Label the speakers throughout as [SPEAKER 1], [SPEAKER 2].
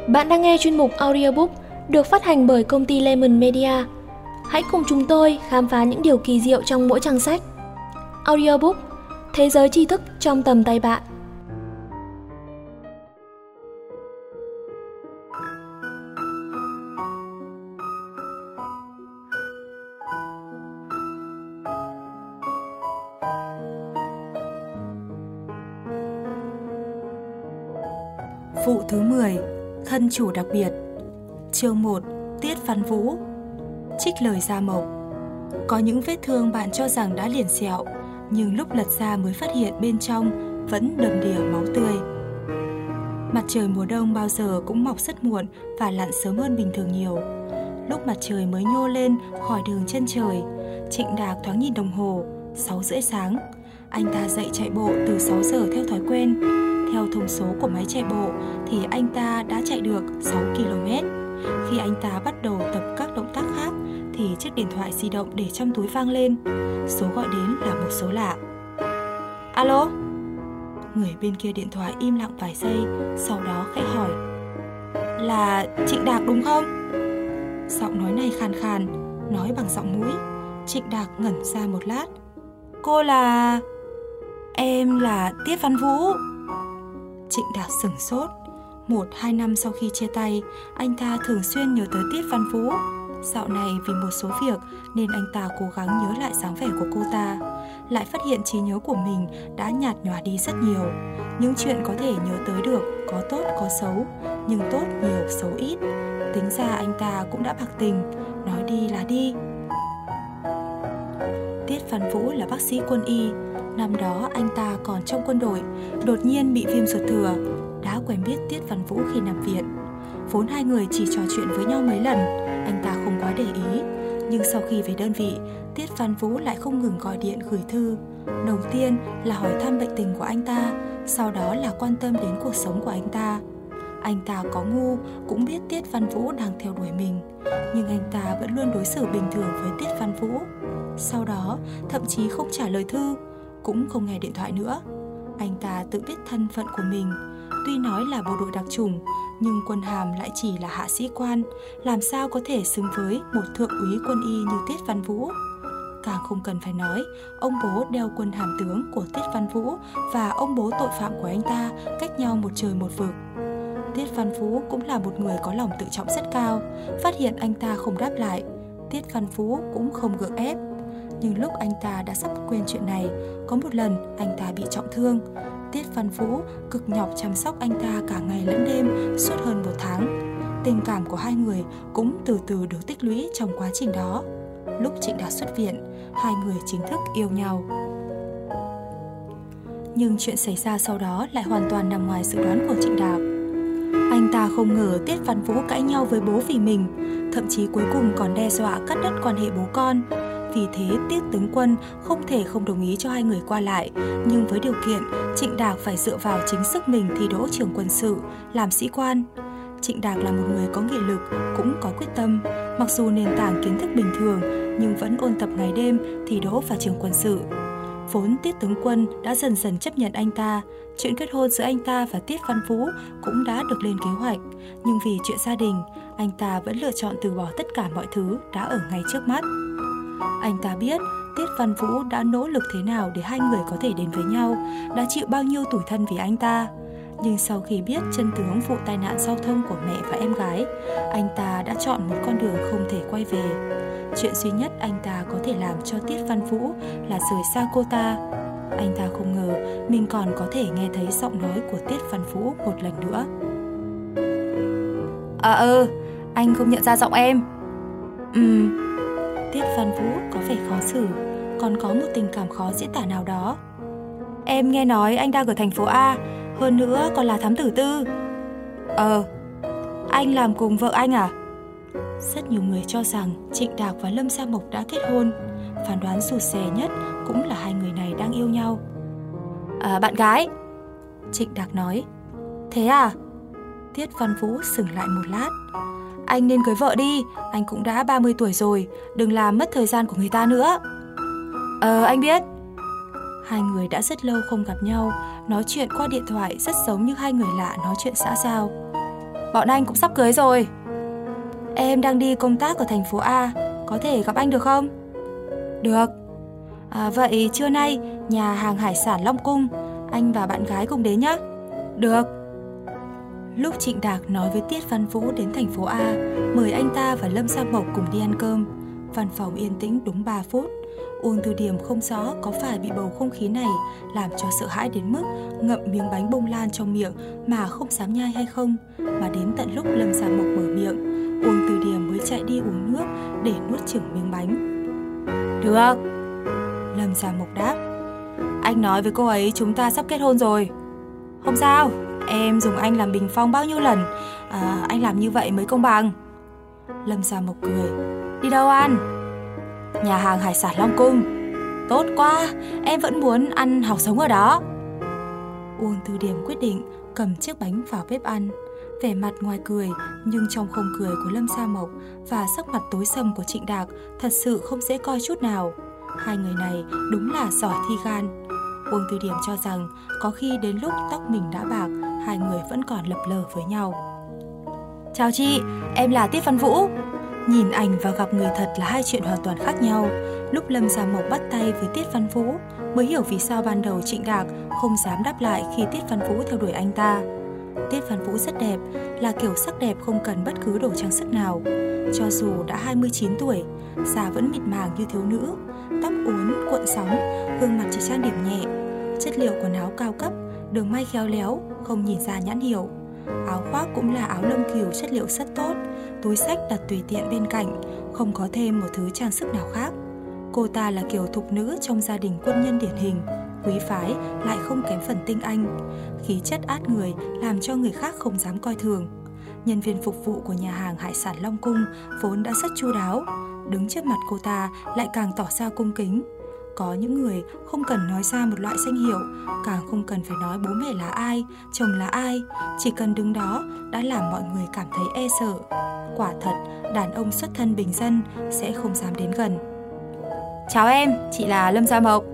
[SPEAKER 1] Bạn đang nghe chuyên mục audiobook được phát hành bởi công ty Lemon Media. Hãy cùng chúng tôi khám phá những điều kỳ diệu trong mỗi trang sách. Audiobook, thế giới tri thức trong tầm tay bạn.
[SPEAKER 2] Vụ thứ 10, thân chủ đặc biệt. Chương 1, Tiết Văn Vũ. Trích lời Gia Mộc. Có những vết thương bạn cho rằng đã liền sẹo, nhưng lúc lật ra mới phát hiện bên trong vẫn đầm đìa máu tươi. Mặt trời mùa đông bao giờ cũng mọc rất muộn và lặn sớm hơn bình thường nhiều. Lúc mặt trời mới nhô lên khỏi đường chân trời, Trịnh Đạc thoáng nhìn đồng hồ, 6:30 sáng. Anh ta dậy chạy bộ từ 6 giờ theo thói quen. Theo thông số của máy chạy bộ thì anh ta đã chạy được 6 km. Khi anh ta bắt đầu tập các động tác khác thì chiếc điện thoại di động để trong túi vang lên. Số gọi đến là một số lạ. Alo? Người bên kia điện thoại im lặng vài giây, sau đó khẽ hỏi. Là Trịnh Đạc đúng không? Giọng nói này khàn khàn, nói bằng giọng mũi. Trịnh Đạc ngẩn ra một lát. Cô là... Em là Tiết Văn Vũ. Trịnh Đạc sửng sốt. 1-2 năm sau khi chia tay, anh ta thường xuyên nhớ tới Tiết Văn Vũ. Dạo này vì một số việc nên anh ta cố gắng nhớ lại dáng vẻ của cô ta. Lại phát hiện trí nhớ của mình đã nhạt nhòa đi rất nhiều. Những chuyện có thể nhớ tới được có tốt có xấu, nhưng tốt nhiều xấu ít. Tính ra anh ta cũng đã bạc tình, nói đi là đi. Tiết Văn Vũ là bác sĩ quân y. Năm đó anh ta còn trong quân đội, đột nhiên bị viêm ruột thừa. Đã quen biết Tiết Văn Vũ khi nằm viện. Vốn hai người chỉ trò chuyện với nhau mấy lần, anh ta không quá để ý. Nhưng sau khi về đơn vị, Tiết Văn Vũ lại không ngừng gọi điện gửi thư. Đầu tiên là hỏi thăm bệnh tình của anh ta, sau đó là quan tâm đến cuộc sống của anh ta. Anh ta có ngu, cũng biết Tiết Văn Vũ đang theo đuổi mình, nhưng anh ta vẫn luôn đối xử bình thường với Tiết Văn Vũ. Sau đó, thậm chí không trả lời thư, cũng không nghe điện thoại nữa. Anh ta tự biết thân phận của mình. Tuy nói là bộ đội đặc chủng, nhưng quân hàm lại chỉ là hạ sĩ quan, làm sao có thể xứng với một thượng úy quân y như Tiết Văn Vũ. Càng không cần phải nói, ông bố đeo quân hàm tướng của Tiết Văn Vũ và ông bố tội phạm của anh ta cách nhau một trời một vực. Tiết Văn Vũ cũng là một người có lòng tự trọng rất cao. Phát hiện anh ta không đáp lại, Tiết Văn Vũ cũng không gượng ép. Nhưng lúc anh ta đã sắp quên chuyện này, có một lần anh ta bị trọng thương. Tiết Văn Vũ cực nhọc chăm sóc anh ta cả ngày lẫn đêm suốt hơn 1 tháng. Tình cảm của hai người cũng từ từ được tích lũy trong quá trình đó. Lúc Trịnh Đạc xuất viện, hai người chính thức yêu nhau. Nhưng chuyện xảy ra sau đó lại hoàn toàn nằm ngoài dự đoán của Trịnh Đạc. Anh ta không ngờ Tiết Văn Vũ cãi nhau với bố vì mình, thậm chí cuối cùng còn đe dọa cắt đứt quan hệ bố con. Vì thế Tiết tướng quân không thể không đồng ý cho hai người qua lại, nhưng với điều kiện Trịnh Đạc phải dựa vào chính sức mình thi đỗ trường quân sự, làm sĩ quan. Trịnh Đạc là một người có nghị lực, cũng có quyết tâm. Mặc dù nền tảng kiến thức bình thường, nhưng vẫn ôn tập ngày đêm thi đỗ vào trường quân sự. Vốn Tiết tướng quân đã dần dần chấp nhận anh ta. Chuyện kết hôn giữa anh ta và Tiết Văn Vũ cũng đã được lên kế hoạch. Nhưng vì chuyện gia đình, anh ta vẫn lựa chọn từ bỏ tất cả mọi thứ đã ở ngay trước mắt. Anh ta biết Tiết Văn Vũ đã nỗ lực thế nào để hai người có thể đến với nhau, đã chịu bao nhiêu tủi thân vì anh ta. Nhưng sau khi biết chân tướng vụ tai nạn giao thông của mẹ và em gái, anh ta đã chọn một con đường không thể quay về. Chuyện duy nhất anh ta có thể làm cho Tiết Văn Vũ là rời xa cô ta. Anh ta không ngờ mình còn có thể nghe thấy giọng nói của Tiết Văn Vũ một lần nữa.
[SPEAKER 3] Anh không nhận ra giọng em.
[SPEAKER 2] Tiết Văn Vũ có vẻ khó xử, còn có một tình cảm khó diễn tả nào đó.
[SPEAKER 3] Em nghe nói anh đang ở thành phố A, hơn nữa còn là thám tử tư.
[SPEAKER 2] Anh làm cùng vợ anh à? Rất nhiều người cho rằng Trịnh Đạc và Lâm Gia Mộc đã kết hôn. Phán đoán rụt rè nhất cũng là hai người này đang yêu nhau.
[SPEAKER 3] Bạn gái.
[SPEAKER 2] Trịnh Đạc nói.
[SPEAKER 3] Thế à?
[SPEAKER 2] Tiết Văn Vũ sững lại một lát.
[SPEAKER 3] Anh nên cưới vợ đi, anh cũng đã 30 tuổi rồi, đừng làm mất thời gian của người ta nữa.
[SPEAKER 2] Anh biết. Hai người đã rất lâu không gặp nhau, nói chuyện qua điện thoại rất giống như hai người lạ nói chuyện xã giao.
[SPEAKER 3] bọn anh cũng sắp cưới rồi. Em đang đi công tác ở thành phố A, có thể gặp anh được không? Được. Vậy trưa nay nhà hàng hải sản Long Cung, anh và bạn gái cùng đến nhé. Được. Lúc Trịnh Đạc nói với Tiết Văn Vũ đến thành phố A, mời anh ta và Lâm Sa Mộc cùng đi ăn cơm, văn phòng yên tĩnh đúng 3 phút. Uông Từ Điểm không rõ có phải bị bầu không khí này làm cho sợ hãi đến mức ngậm miếng bánh bông lan trong miệng mà không dám nhai hay không, mà đến tận lúc Lâm Sa Mộc mở miệng, Uông Từ Điểm mới chạy đi uống nước để nuốt chửng miếng bánh. Được. Lâm Sa Mộc đáp. Anh nói với cô ấy chúng ta sắp kết hôn rồi. Không sao, em dùng anh làm bình phong bao nhiêu lần, anh làm như vậy mới công bằng. Lâm Sa Mộc cười. Đi đâu ăn? Nhà hàng hải sản Long Cung. Tốt quá, em vẫn muốn ăn học sống ở đó. Uông Từ Điểm quyết định cầm chiếc bánh vào bếp ăn. Vẻ mặt ngoài cười nhưng trong không cười của Lâm Sa Mộc và sắc mặt tối sầm của Trịnh Đạc thật sự không dễ coi chút nào. Hai người này đúng là giỏi thi gan. Uông Từ Điểm cho rằng có khi đến lúc tóc mình đã bạc, hai người vẫn còn lập lờ với nhau. Chào chị, em là Tiết Văn Vũ. Nhìn ảnh và gặp người thật là hai chuyện hoàn toàn khác nhau. Lúc Lâm Sa Mộc bắt tay với Tiết Văn Vũ mới hiểu vì sao ban đầu Trịnh Đạc không dám đáp lại khi Tiết Văn Vũ theo đuổi anh ta. Tiết Văn Vũ rất đẹp, là kiểu sắc đẹp không cần bất cứ đồ trang sức nào. Cho dù đã 29 tuổi, da vẫn mịn màng như thiếu nữ, tóc uốn, cuộn sóng, gương mặt chỉ trang điểm nhẹ. Chất liệu quần áo cao cấp, đường may khéo léo, không nhìn ra nhãn hiệu. Áo khoác cũng là áo lông cừu chất liệu rất tốt, túi xách đặt tùy tiện bên cạnh, không có thêm một thứ trang sức nào khác. Cô ta là kiểu thục nữ trong gia đình quân nhân điển hình, quý phái lại không kém phần tinh anh. Khí chất át người làm cho người khác không dám coi thường. Nhân viên phục vụ của nhà hàng hải sản Long Cung vốn đã rất chu đáo, đứng trước mặt cô ta lại càng tỏ ra cung kính. Có những người không cần nói ra một loại danh hiệu, càng không cần phải nói bố mẹ là ai, chồng là ai, chỉ cần đứng đó đã làm mọi người cảm thấy e sợ. Quả thật, đàn ông xuất thân bình dân sẽ không dám đến gần. Chào em, chị là Lâm Sa Mộc.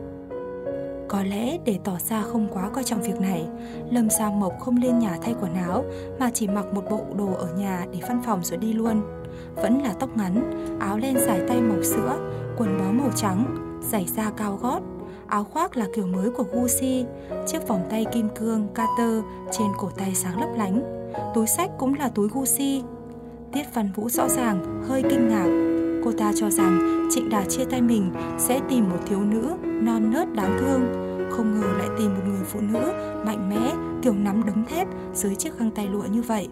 [SPEAKER 3] Có lẽ để tỏ ra không quá coi trọng việc này, Lâm Sa Mộc không lên nhà thay quần áo mà chỉ mặc một bộ đồ ở nhà để văn phòng rồi đi luôn. Vẫn là tóc ngắn, áo len dài tay màu sữa, quần bó màu trắng, giày da cao gót, áo khoác là kiểu mới của Gucci, chiếc vòng tay kim cương Carter trên cổ tay sáng lấp lánh, túi xách cũng là túi Gucci. Tiết Văn Vũ rõ ràng hơi kinh ngạc. Cô ta cho rằng Trịnh Đạc chia tay mình sẽ tìm một thiếu nữ non nớt đáng thương, không ngờ lại tìm một người phụ nữ mạnh mẽ kiểu nắm đấm thép dưới chiếc găng tay lụa như vậy.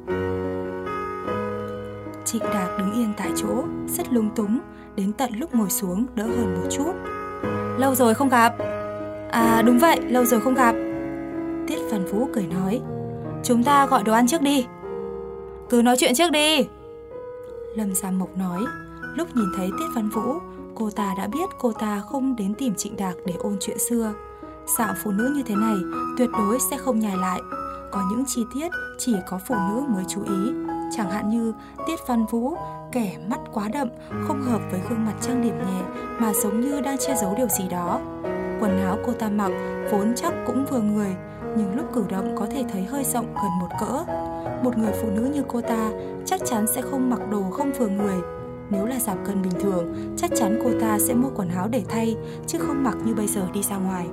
[SPEAKER 3] Trịnh Đạc đứng yên tại chỗ, rất lung túng, đến tận lúc ngồi xuống đỡ hơn một chút. Lâu rồi không gặp. À đúng vậy, lâu rồi không gặp. Tiết Văn Vũ cười nói. Chúng ta gọi đồ ăn trước đi. Cứ nói chuyện trước đi. Lâm Sa Mộc nói. Lúc nhìn thấy Tiết Văn Vũ, cô ta đã biết cô ta không đến tìm Trịnh Đạc để ôn chuyện xưa. Dạng phụ nữ như thế này tuyệt đối sẽ không nhài lại. Có những chi tiết chỉ có phụ nữ mới chú ý. Chẳng hạn như Tiết Văn Vũ, kẻ mắt quá đậm, không hợp với gương mặt trang điểm nhẹ mà giống như đang che giấu điều gì đó. Quần áo cô ta mặc vốn chắc cũng vừa người, nhưng lúc cử động có thể thấy hơi rộng gần một cỡ. Một người phụ nữ như cô ta chắc chắn sẽ không mặc đồ không vừa người. Nếu là giảm cân bình thường, chắc chắn cô ta sẽ mua quần áo để thay, chứ không mặc như bây giờ đi ra ngoài.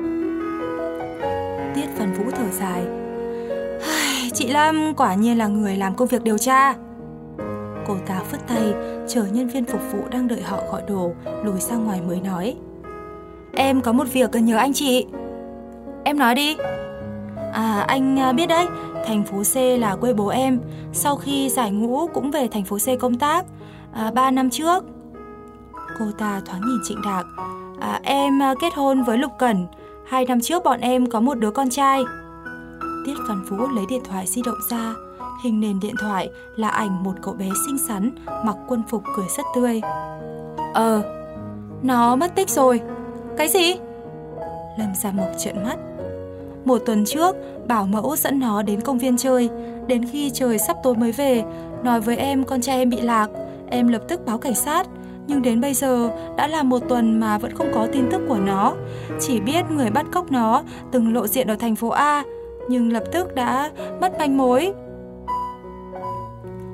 [SPEAKER 3] Tiết Văn Vũ thở dài. Chị Lâm quả nhiên là người làm công việc điều tra. Cô ta phất tay, chờ nhân viên phục vụ đang đợi họ gọi đồ lùi ra ngoài mới nói. Em có một việc cần nhờ anh chị. Em nói đi. Anh biết đấy, thành phố C là quê bố em. Sau khi giải ngũ cũng về thành phố C công tác 3 năm trước. Cô ta thoáng nhìn Trịnh Đạc. Em kết hôn với Lục Cẩn. 2 năm trước bọn em có một đứa con trai. Tiết Văn Vũ lấy điện thoại di động ra. Hình nền điện thoại là ảnh một cậu bé xinh xắn, mặc quân phục cười rất tươi. Nó mất tích rồi. Cái gì? Lâm Sa Mộc trợn mắt. 1 tuần trước, bảo mẫu dẫn nó đến công viên chơi. Đến khi trời sắp tối mới về, nói với em con trai em bị lạc. Em lập tức báo cảnh sát. Nhưng đến bây giờ đã là 1 tuần mà vẫn không có tin tức của nó. Chỉ biết người bắt cóc nó từng lộ diện ở thành phố A, nhưng lập tức đã mất manh mối.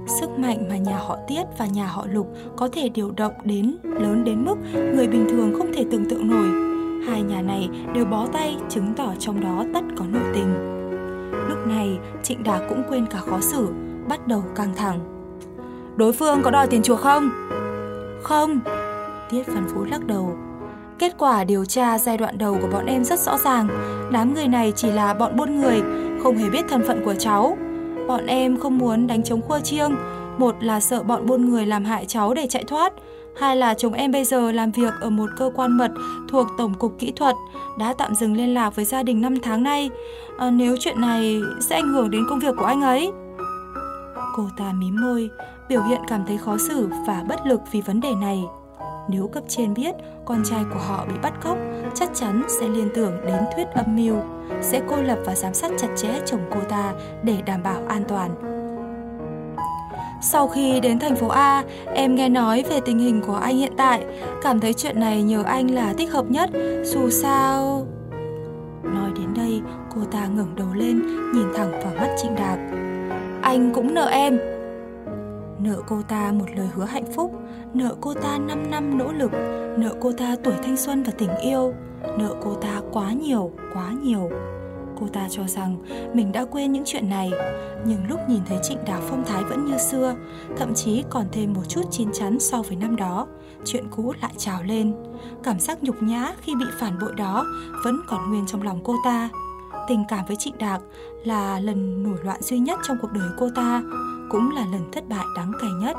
[SPEAKER 2] Sức mạnh mà nhà họ Tiết và nhà họ Lục có thể điều động lớn đến mức người bình thường không thể tưởng tượng nổi. Hai nhà này đều bó tay, chứng tỏ trong đó tất có nội tình. Lúc này, Trịnh Đạc cũng quên cả khó xử, bắt đầu căng thẳng.
[SPEAKER 3] Đối phương có đòi tiền chuộc không?
[SPEAKER 2] Không, Tiết Văn Phú lắc đầu.
[SPEAKER 3] Kết quả điều tra giai đoạn đầu của bọn em rất rõ ràng. Đám người này chỉ là bọn buôn người, không hề biết thân phận của cháu. Bọn em không muốn đánh trống khua chiêng. Một là sợ bọn buôn người làm hại cháu để chạy thoát. Hai là chồng em bây giờ làm việc ở một cơ quan mật thuộc Tổng cục Kỹ thuật, đã tạm dừng liên lạc với gia đình 5 tháng nay. Nếu chuyện này sẽ ảnh hưởng đến công việc của anh ấy.
[SPEAKER 2] Cô ta mím môi, biểu hiện cảm thấy khó xử và bất lực vì vấn đề này. Nếu cấp trên biết con trai của họ bị bắt cóc, chắc chắn sẽ liên tưởng đến thuyết âm mưu, sẽ cô lập và giám sát chặt chẽ chồng cô ta để đảm bảo an toàn.
[SPEAKER 3] Sau khi đến thành phố A, em nghe nói về tình hình của anh hiện tại, cảm thấy chuyện này nhờ anh là thích hợp nhất, dù sao...
[SPEAKER 2] Nói đến đây, cô ta ngẩng đầu lên, nhìn thẳng vào mắt Trịnh Đạc.
[SPEAKER 3] Anh cũng nợ em.
[SPEAKER 2] Nợ cô ta một lời hứa hạnh phúc, nợ cô ta 5 năm nỗ lực, nợ cô ta tuổi thanh xuân và tình yêu, nợ cô ta quá nhiều, quá nhiều. Cô ta cho rằng mình đã quên những chuyện này, nhưng lúc nhìn thấy Trịnh Đạc phong thái vẫn như xưa, thậm chí còn thêm một chút chín chắn so với năm đó, chuyện cũ lại trào lên. Cảm giác nhục nhã khi bị phản bội đó vẫn còn nguyên trong lòng cô ta. Tình cảm với Trịnh Đạc là lần nổi loạn duy nhất trong cuộc đời cô ta, cũng là lần thất bại đáng cay nhất.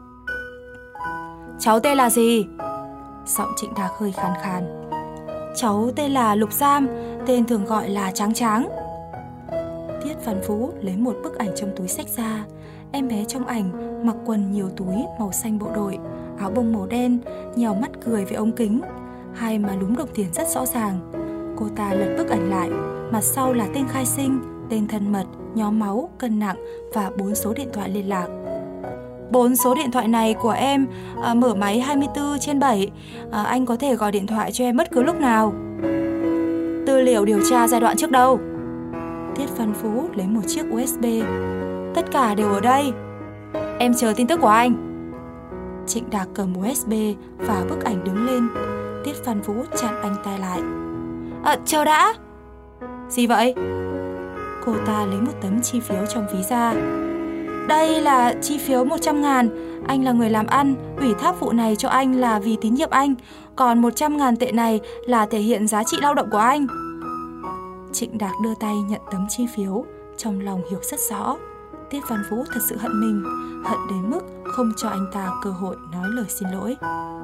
[SPEAKER 3] Cháu tên là gì?
[SPEAKER 2] Giọng Trịnh Đạc hơi khàn khàn.
[SPEAKER 3] Cháu tên là Lục Giam, tên thường gọi là Tráng Tráng.
[SPEAKER 2] Tiết Văn Phú lấy một bức ảnh trong túi xách ra. Em bé trong ảnh mặc quần nhiều túi màu xanh bộ đội, áo bông màu đen, nhèo mắt cười với ống kính. Hai má lúm đồng tiền rất rõ ràng. Cô ta lật bức ảnh lại, mặt sau là tên khai sinh, tên thân mật, nhóm máu, cân nặng và 4 số điện thoại liên lạc.
[SPEAKER 3] 4 số điện thoại này của em mở máy 24/7. Anh có thể gọi điện thoại cho em bất cứ lúc nào. Tư liệu điều tra giai đoạn trước đâu?
[SPEAKER 2] Tiết Văn Phú lấy một chiếc USB.
[SPEAKER 3] Tất cả đều ở đây. Em chờ tin tức của anh.
[SPEAKER 2] Trịnh Đạc cầm USB và bức ảnh đứng lên. Tiết Văn Phú chặn anh ta lại.
[SPEAKER 3] Chờ đã. Gì vậy?
[SPEAKER 2] Cô ta lấy một tấm chi phiếu trong ví ra.
[SPEAKER 3] Đây là chi phiếu 100.000. Anh là người làm ăn, ủy thác vụ này cho anh là vì tín nhiệm anh. Còn 100.000 tệ này là thể hiện giá trị lao động của anh.
[SPEAKER 2] Trịnh Đạc đưa tay nhận tấm chi phiếu, trong lòng hiểu rất rõ. Tiết Văn Phú thật sự hận mình, hận đến mức không cho anh ta cơ hội nói lời xin lỗi.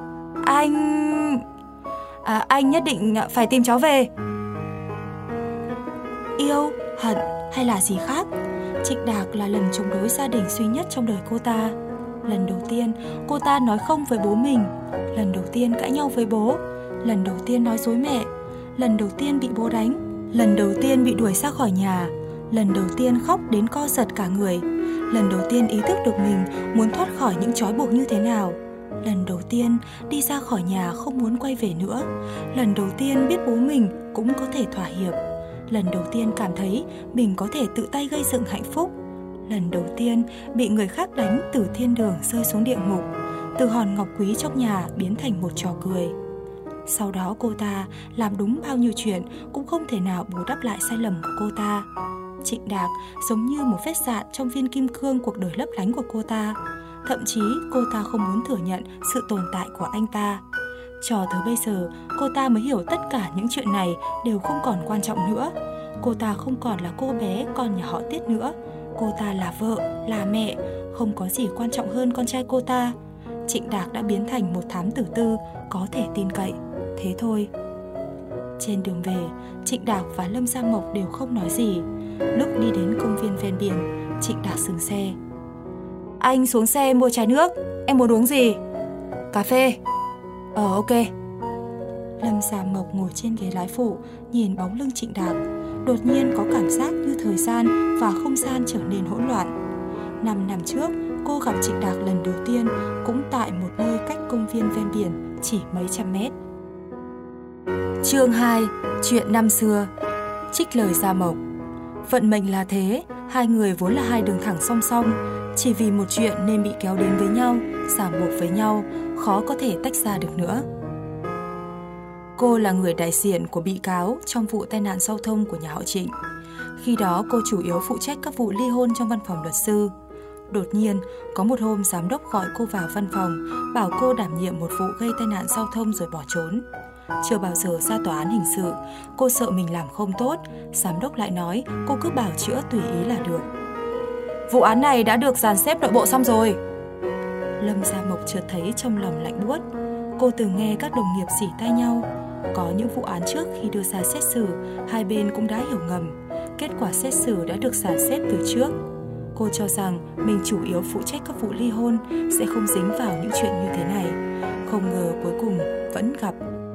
[SPEAKER 3] Anh nhất định phải tìm cháu về.
[SPEAKER 2] Yêu, hận hay là gì khác, Trịnh Đạc là lần chống đối gia đình duy nhất trong đời cô ta. Lần đầu tiên cô ta nói không với bố mình, lần đầu tiên cãi nhau với bố, lần đầu tiên nói dối mẹ, lần đầu tiên bị bố đánh, lần đầu tiên bị đuổi ra khỏi nhà, lần đầu tiên khóc đến co giật cả người, lần đầu tiên ý thức được mình muốn thoát khỏi những trói buộc như thế nào, lần đầu tiên đi ra khỏi nhà không muốn quay về nữa, lần đầu tiên biết bố mình cũng có thể thỏa hiệp, lần đầu tiên cảm thấy mình có thể tự tay gây dựng hạnh phúc, lần đầu tiên bị người khác đánh từ thiên đường rơi xuống địa ngục, từ hòn ngọc quý trong nhà biến thành một trò cười. Sau đó cô ta làm đúng bao nhiêu chuyện cũng không thể nào bù đắp lại sai lầm của cô ta. Trịnh Đạc giống như một vết sạn trong viên kim cương cuộc đời lấp lánh của cô ta. Thậm chí cô ta không muốn thừa nhận sự tồn tại của anh ta. Cho tới bây giờ, cô ta mới hiểu tất cả những chuyện này đều không còn quan trọng nữa. Cô ta không còn là cô bé con nhà họ Tiết nữa. Cô ta là vợ, là mẹ, không có gì quan trọng hơn con trai cô ta. Trịnh Đạc đã biến thành một thám tử tư có thể tin cậy. Thế thôi. Trên đường về, Trịnh Đạc và Lâm Gia Mộc đều không nói gì. Lúc đi đến công viên ven biển, Trịnh Đạc dừng xe.
[SPEAKER 3] Anh xuống xe mua chai nước. Em muốn uống gì? Cà phê. Ok.
[SPEAKER 2] Lâm Gia Mộc ngồi trên ghế lái phụ, nhìn bóng lưng Trịnh Đạc. Đột nhiên có cảm giác như thời gian và không gian trở nên hỗn loạn. 5 năm trước, cô gặp Trịnh Đạc lần đầu tiên cũng tại một nơi cách công viên ven biển chỉ mấy trăm mét.
[SPEAKER 3] Chương 2. Chuyện năm xưa.
[SPEAKER 2] Trích lời Gia Mộc. Vận mệnh là thế, hai người vốn là hai đường thẳng song song. Chỉ vì một chuyện nên bị kéo đến với nhau, ràng buộc với nhau, khó có thể tách ra được nữa. Cô là người đại diện của bị cáo trong vụ tai nạn giao thông của nhà họ Trịnh. Khi đó cô chủ yếu phụ trách các vụ ly hôn trong văn phòng luật sư. Đột nhiên, có một hôm giám đốc gọi cô vào văn phòng, bảo cô đảm nhiệm một vụ gây tai nạn giao thông rồi bỏ trốn. Chưa bao giờ ra tòa án hình sự, cô sợ mình làm không tốt, giám đốc lại nói cô cứ bảo chữa tùy ý là được.
[SPEAKER 3] Vụ án này đã được dàn xếp nội bộ xong rồi.
[SPEAKER 2] Lâm Gia Mộc chợt thấy trong lòng lạnh buốt. Cô từng nghe các đồng nghiệp xỉ tai nhau. Có những vụ án trước khi đưa ra xét xử, hai bên cũng đã hiểu ngầm. Kết quả xét xử đã được dàn xếp từ trước. Cô cho rằng mình chủ yếu phụ trách các vụ ly hôn, sẽ không dính vào những chuyện như thế này. Không ngờ cuối cùng vẫn gặp.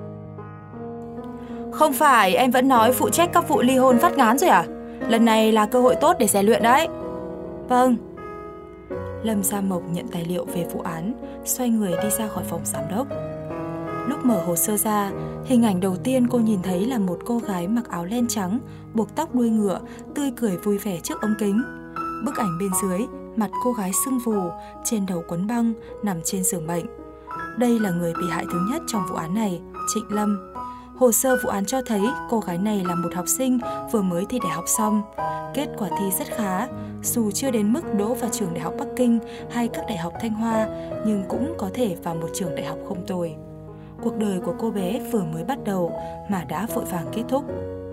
[SPEAKER 3] Không phải em vẫn nói phụ trách các vụ ly hôn phát ngán rồi à? Lần này là cơ hội tốt để rèn luyện đấy.
[SPEAKER 2] Vâng. Lâm Gia Mộc nhận tài liệu về vụ án, xoay người đi ra khỏi phòng giám đốc. Lúc mở hồ sơ ra, hình ảnh đầu tiên cô nhìn thấy là một cô gái mặc áo len trắng, buộc tóc đuôi ngựa, tươi cười vui vẻ trước ống kính. Bức ảnh bên dưới, mặt cô gái sưng vù, trên đầu quấn băng, nằm trên giường bệnh. Đây là người bị hại thứ nhất trong vụ án này, Trịnh Lâm. Hồ sơ vụ án cho thấy cô gái này là một học sinh vừa mới thi đại học xong. Kết quả thi rất khá, dù chưa đến mức đỗ vào trường đại học Bắc Kinh hay các đại học Thanh Hoa, nhưng cũng có thể vào một trường đại học không tồi. Cuộc đời của cô bé vừa mới bắt đầu mà đã vội vàng kết thúc.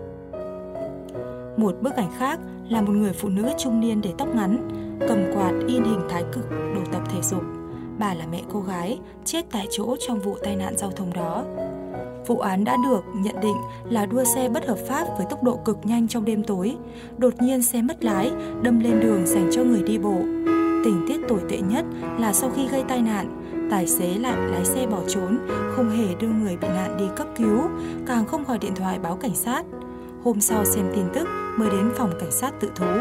[SPEAKER 2] Một bức ảnh khác là một người phụ nữ trung niên để tóc ngắn, cầm quạt in hình thái cực đồ tập thể dục. Bà là mẹ cô gái, chết tại chỗ trong vụ tai nạn giao thông đó. Vụ án đã được nhận định là đua xe bất hợp pháp với tốc độ cực nhanh trong đêm tối. Đột nhiên xe mất lái, đâm lên đường dành cho người đi bộ. Tình tiết tồi tệ nhất là sau khi gây tai nạn, tài xế lại lái xe bỏ trốn, không hề đưa người bị nạn đi cấp cứu, càng không gọi điện thoại báo cảnh sát. Hôm sau xem tin tức mới đến phòng cảnh sát tự thú.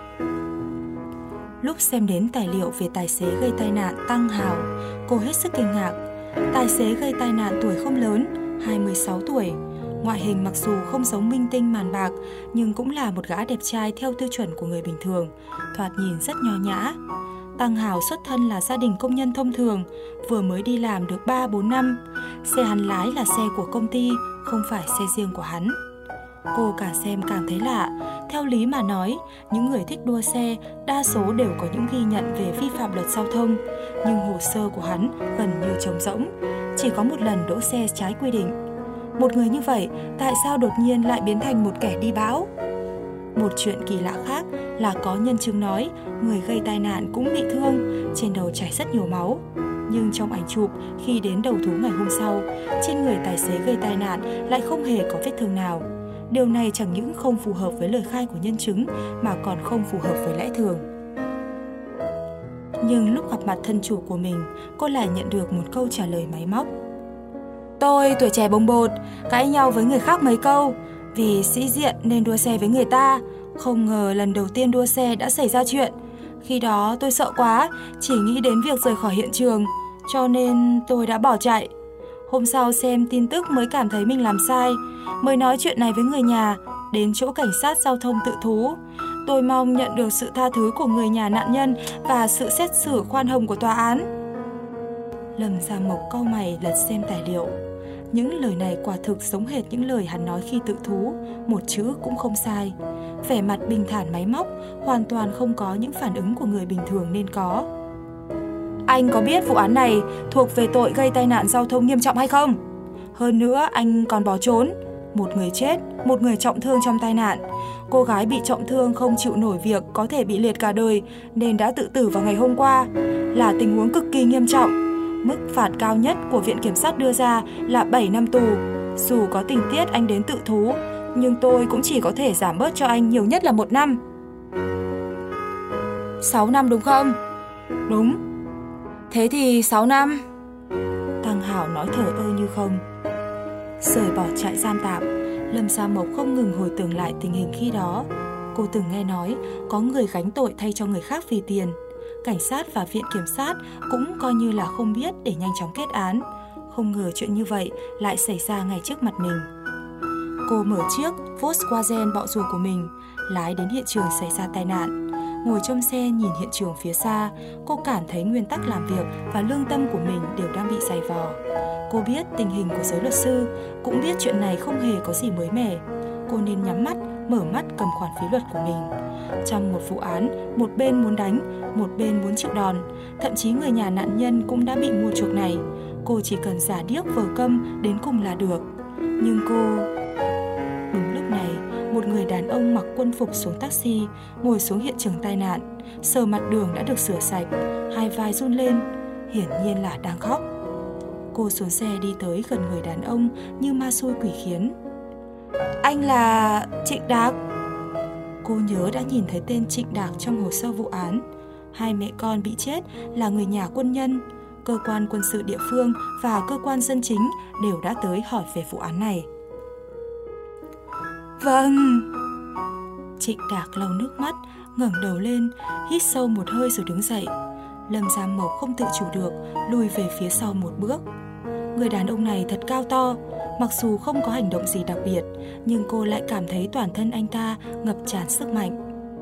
[SPEAKER 2] Lúc xem đến tài liệu về tài xế gây tai nạn Tăng Hào, cô hết sức kinh ngạc. Tài xế gây tai nạn tuổi không lớn, 26 tuổi. Ngoại hình mặc dù không giống minh tinh màn bạc, nhưng cũng là một gã đẹp trai theo tiêu chuẩn của người bình thường, thoạt nhìn rất nho nhã. Tăng Hào xuất thân là gia đình công nhân thông thường, vừa mới đi làm được 3-4 năm. Xe hắn lái là xe của công ty, không phải xe riêng của hắn. Cô càng xem càng thấy lạ. Theo lý mà nói, những người thích đua xe đa số đều có những ghi nhận về vi phạm luật giao thông, nhưng hồ sơ của hắn gần như trống rỗng, chỉ có một lần đỗ xe trái quy định. Một người như vậy, tại sao đột nhiên lại biến thành một kẻ đi bão? Một chuyện kỳ lạ khác là có nhân chứng nói người gây tai nạn cũng bị thương, trên đầu chảy rất nhiều máu. Nhưng trong ảnh chụp khi đến đầu thú ngày hôm sau, trên người tài xế gây tai nạn lại không hề có vết thương nào. Điều này chẳng những không phù hợp với lời khai của nhân chứng mà còn không phù hợp với lẽ thường. Nhưng lúc gặp mặt thân chủ của mình, cô lại nhận được một câu trả lời máy móc.
[SPEAKER 3] Tôi tuổi trẻ bồng bột, cãi nhau với người khác mấy câu, vì sĩ diện nên đua xe với người ta. Không ngờ lần đầu tiên đua xe đã xảy ra chuyện. Khi đó tôi sợ quá, chỉ nghĩ đến việc rời khỏi hiện trường, cho nên tôi đã bỏ chạy. Hôm sau xem tin tức mới cảm thấy mình làm sai, mới nói chuyện này với người nhà, đến chỗ cảnh sát giao thông tự thú. Tôi mong nhận được sự tha thứ của người nhà nạn nhân và sự xét xử khoan hồng của tòa án.
[SPEAKER 2] Lâm Gia Mộc cau mày lật xem tài liệu. Những lời này quả thực giống hệt những lời hắn nói khi tự thú, một chữ cũng không sai. Vẻ mặt bình thản máy móc, hoàn toàn không có những phản ứng của người bình thường nên có.
[SPEAKER 3] Anh có biết vụ án này thuộc về tội gây tai nạn giao thông nghiêm trọng hay không? Hơn nữa anh còn bỏ trốn. Một người chết, một người trọng thương trong tai nạn. Cô gái bị trọng thương không chịu nổi việc có thể bị liệt cả đời nên đã tự tử vào ngày hôm qua. Là tình huống cực kỳ nghiêm trọng. Mức phạt cao nhất của Viện Kiểm sát đưa ra là 7 năm tù. Dù có tình tiết anh đến tự thú, nhưng tôi cũng chỉ có thể giảm bớt cho anh nhiều nhất là 1 năm. 6 năm đúng không? Đúng. Thế thì 6 năm.
[SPEAKER 2] Tăng Hảo nói thở ơ như không. Rời bỏ trại giam tạm, Lâm Gia Mộc không ngừng hồi tưởng lại tình hình khi đó. Cô từng nghe nói có người gánh tội thay cho người khác vì tiền. Cảnh sát và Viện Kiểm sát cũng coi như là không biết để nhanh chóng kết án. Không ngờ chuyện như vậy lại xảy ra ngay trước mặt mình. Cô mở chiếc Volkswagen bọ rùa của mình, lái đến hiện trường xảy ra tai nạn. Ngồi trong xe nhìn hiện trường phía xa, cô cảm thấy nguyên tắc làm việc và lương tâm của mình đều đang bị giày vò. Cô biết tình hình của giới luật sư, cũng biết chuyện này không hề có gì mới mẻ. Cô nên nhắm mắt, mở mắt cầm khoản phí luật của mình. Trong một vụ án, một bên muốn đánh, một bên muốn chịu đòn. Thậm chí người nhà nạn nhân cũng đã bị mua chuộc này. Cô chỉ cần giả điếc vờ câm đến cùng là được. Nhưng cô... Đúng lúc này, một người đàn ông mặc quân phục xuống taxi, ngồi xuống hiện trường tai nạn. Sờ mặt đường đã được sửa sạch, hai vai run lên, hiển nhiên là đang khóc. Cô xuống xe đi tới gần người đàn ông như ma xui quỷ khiến.
[SPEAKER 3] Anh là Trịnh Đạc.
[SPEAKER 2] Cô nhớ đã nhìn thấy tên Trịnh Đạc trong hồ sơ vụ án. Hai mẹ con bị chết là người nhà quân nhân. Cơ quan quân sự địa phương và cơ quan dân chính đều đã tới hỏi về vụ án này.
[SPEAKER 3] Vâng.
[SPEAKER 2] Trịnh Đạc lau nước mắt, ngẩng đầu lên, hít sâu một hơi rồi đứng dậy. Lâm Gia Mộc không tự chủ được, lùi về phía sau một bước. Người đàn ông này thật cao to, mặc dù không có hành động gì đặc biệt, nhưng cô lại cảm thấy toàn thân anh ta ngập tràn sức mạnh.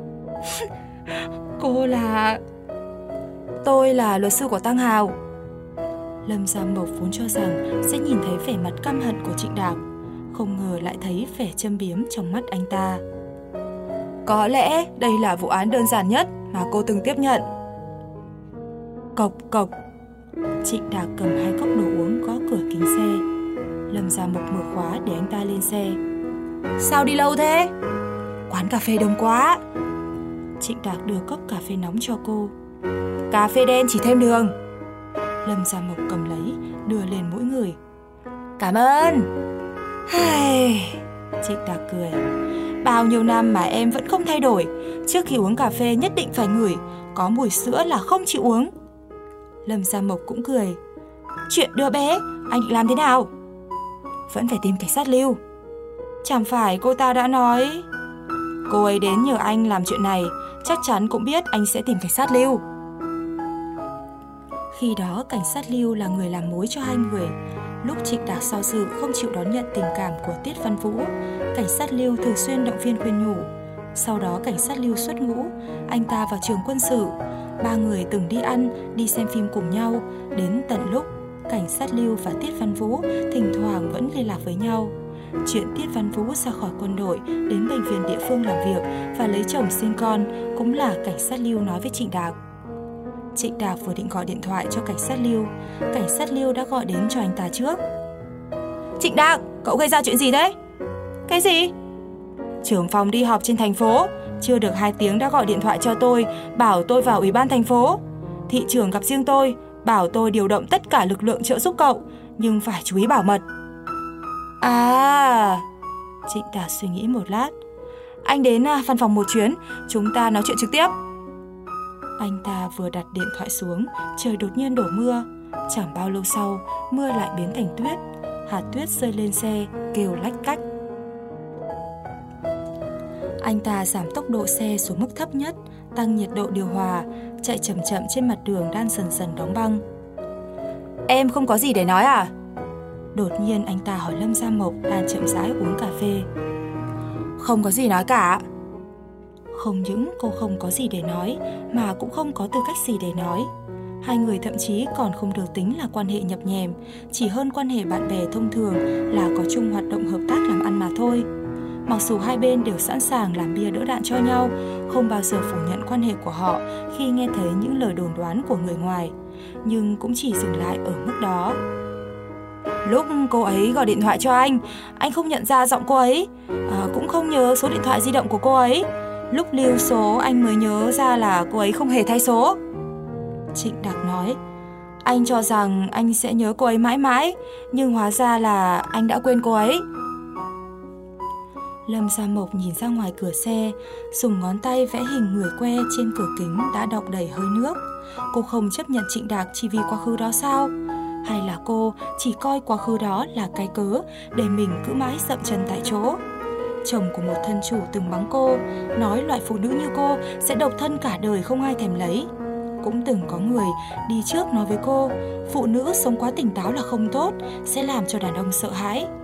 [SPEAKER 3] Tôi là luật sư của Tăng Hào.
[SPEAKER 2] Lâm Gia Mộc vốn cho rằng sẽ nhìn thấy vẻ mặt căm hận của Trịnh Đạc, không ngờ lại thấy vẻ châm biếm trong mắt anh ta.
[SPEAKER 3] Có lẽ đây là vụ án đơn giản nhất mà cô từng tiếp nhận.
[SPEAKER 2] Cộc cộc. Trịnh Đạc cầm hai cốc đồ uống gõ cửa kính xe. Lâm Gia Mộc mở khóa để anh ta lên xe.
[SPEAKER 3] Sao đi lâu thế?
[SPEAKER 2] Quán cà phê đông quá. Trịnh Đạc đưa cốc cà phê nóng cho cô.
[SPEAKER 3] Cà phê đen chỉ thêm đường.
[SPEAKER 2] Lâm Gia Mộc cầm lấy, đưa lên mỗi người.
[SPEAKER 3] Cảm ơn.
[SPEAKER 2] Trịnh Đạc cười.
[SPEAKER 3] Bao nhiêu năm mà em vẫn không thay đổi. Trước khi uống cà phê nhất định phải ngửi có mùi sữa là không chịu uống.
[SPEAKER 2] Lâm Gia Mộc cũng cười.
[SPEAKER 3] Chuyện đứa bé, anh định làm thế nào?
[SPEAKER 2] Vẫn phải tìm cảnh sát Lưu.
[SPEAKER 3] Chẳng phải cô ta đã nói... Cô ấy đến nhờ anh làm chuyện này, chắc chắn cũng biết anh sẽ tìm cảnh sát Lưu.
[SPEAKER 2] Khi đó cảnh sát Lưu là người làm mối cho hai người. Lúc Trịnh Đạc do dự không chịu đón nhận tình cảm của Tiết Văn Vũ, cảnh sát Lưu thường xuyên động viên khuyên nhủ. Sau đó cảnh sát Lưu xuất ngũ, anh ta vào trường quân sự. Ba người từng đi ăn, đi xem phim cùng nhau. Đến tận lúc cảnh sát Lưu và Tiết Văn Vũ thỉnh thoảng vẫn liên lạc với nhau. Chuyện Tiết Văn Vũ ra khỏi quân đội đến bệnh viện địa phương làm việc và lấy chồng sinh con cũng là cảnh sát Lưu nói với Trịnh Đạc. Trịnh Đạc vừa định gọi điện thoại cho cảnh sát Lưu đã gọi đến cho anh ta trước.
[SPEAKER 3] Trịnh Đạc, cậu gây ra chuyện gì đấy?
[SPEAKER 2] Cái gì?
[SPEAKER 3] Trưởng phòng đi họp trên thành phố, chưa được 2 tiếng đã gọi điện thoại cho tôi, bảo tôi vào ủy ban thành phố. Thị trưởng gặp riêng tôi, bảo tôi điều động tất cả lực lượng trợ giúp cậu, nhưng phải chú ý bảo mật.
[SPEAKER 2] À... Trịnh Đạc suy nghĩ một lát.
[SPEAKER 3] Anh đến văn phòng một chuyến, chúng ta nói chuyện trực tiếp.
[SPEAKER 2] Anh ta vừa đặt điện thoại xuống, trời đột nhiên đổ mưa. Chẳng bao lâu sau, mưa lại biến thành tuyết. Hạt tuyết rơi lên xe, kêu lách cách. Anh ta giảm tốc độ xe xuống mức thấp nhất, tăng nhiệt độ điều hòa, chạy chậm chậm trên mặt đường đang dần dần đóng băng.
[SPEAKER 3] Em không có gì để nói à?
[SPEAKER 2] Đột nhiên anh ta hỏi Lâm Gia Mộc đang chậm rãi uống cà phê.
[SPEAKER 3] Không có gì nói cả.
[SPEAKER 2] Không những cô không có gì để nói, mà cũng không có tư cách gì để nói. Hai người thậm chí còn không được tính là quan hệ nhập nhèm, chỉ hơn quan hệ bạn bè thông thường là có chung hoạt động hợp tác làm ăn mà thôi. Mặc dù hai bên đều sẵn sàng làm bia đỡ đạn cho nhau, không bao giờ phủ nhận quan hệ của họ khi nghe thấy những lời đồn đoán của người ngoài, nhưng cũng chỉ dừng lại ở mức đó.
[SPEAKER 3] Lúc cô ấy gọi điện thoại cho anh không nhận ra giọng cô ấy, cũng không nhớ số điện thoại di động của cô ấy. Lúc lưu số anh mới nhớ ra là cô ấy không hề thay số.
[SPEAKER 2] Trịnh Đạc nói.
[SPEAKER 3] Anh cho rằng anh sẽ nhớ cô ấy mãi mãi, nhưng hóa ra là anh đã quên cô ấy.
[SPEAKER 2] Lâm Gia Mộc nhìn ra ngoài cửa xe, dùng ngón tay vẽ hình người que trên cửa kính đã đọng đầy hơi nước. Cô không chấp nhận Trịnh Đạc chỉ vì quá khứ đó sao? Hay là cô chỉ coi quá khứ đó là cái cớ để mình cứ mãi dậm chân tại chỗ? Chồng của một thân chủ từng mắng cô, nói loại phụ nữ như cô sẽ độc thân cả đời không ai thèm lấy. Cũng từng có người đi trước nói với cô, phụ nữ sống quá tỉnh táo là không tốt, sẽ làm cho đàn ông sợ hãi.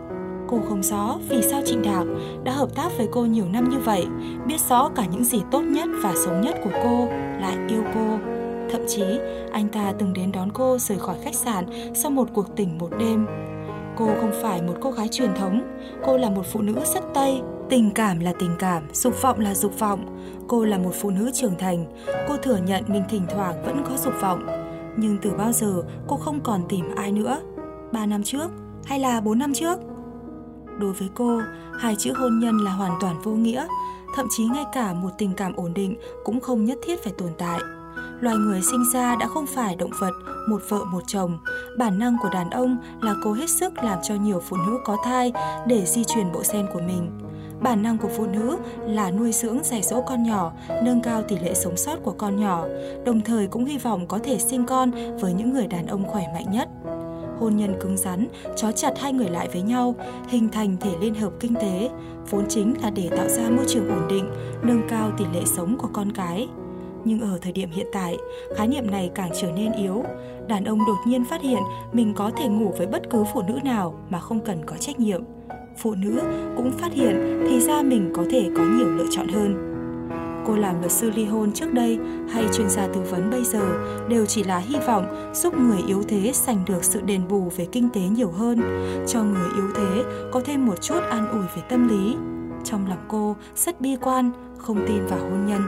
[SPEAKER 2] Cô không rõ vì sao Trịnh Đạc đã hợp tác với cô nhiều năm như vậy, biết rõ cả những gì tốt nhất và xấu nhất của cô, lại yêu cô. Thậm chí, anh ta từng đến đón cô rời khỏi khách sạn sau một cuộc tình một đêm. Cô không phải một cô gái truyền thống, cô là một phụ nữ rất Tây. Tình cảm là tình cảm, dục vọng là dục vọng. Cô là một phụ nữ trưởng thành, cô thừa nhận mình thỉnh thoảng vẫn có dục vọng. Nhưng từ bao giờ cô không còn tìm ai nữa? 3 năm trước hay là 4 năm trước? Đối với cô, 2 chữ hôn nhân là hoàn toàn vô nghĩa. Thậm chí ngay cả một tình cảm ổn định cũng không nhất thiết phải tồn tại. Loài người sinh ra đã không phải động vật, một vợ một chồng. Bản năng của đàn ông là cố hết sức làm cho nhiều phụ nữ có thai để di truyền bộ gen của mình. Bản năng của phụ nữ là nuôi dưỡng dạy dỗ con nhỏ, nâng cao tỷ lệ sống sót của con nhỏ, đồng thời cũng hy vọng có thể sinh con với những người đàn ông khỏe mạnh nhất. Hôn nhân cứng rắn, trói chặt hai người lại với nhau, hình thành thể liên hợp kinh tế, vốn chính là để tạo ra môi trường ổn định, nâng cao tỷ lệ sống của con cái. Nhưng ở thời điểm hiện tại, khái niệm này càng trở nên yếu. Đàn ông đột nhiên phát hiện mình có thể ngủ với bất cứ phụ nữ nào mà không cần có trách nhiệm. Phụ nữ cũng phát hiện thì ra mình có thể có nhiều lựa chọn hơn. Cô làm luật sư ly hôn trước đây hay chuyên gia tư vấn bây giờ đều chỉ là hy vọng giúp người yếu thế giành được sự đền bù về kinh tế nhiều hơn, cho người yếu thế có thêm một chút an ủi về tâm lý. Trong lòng cô rất bi quan, không tin vào hôn nhân.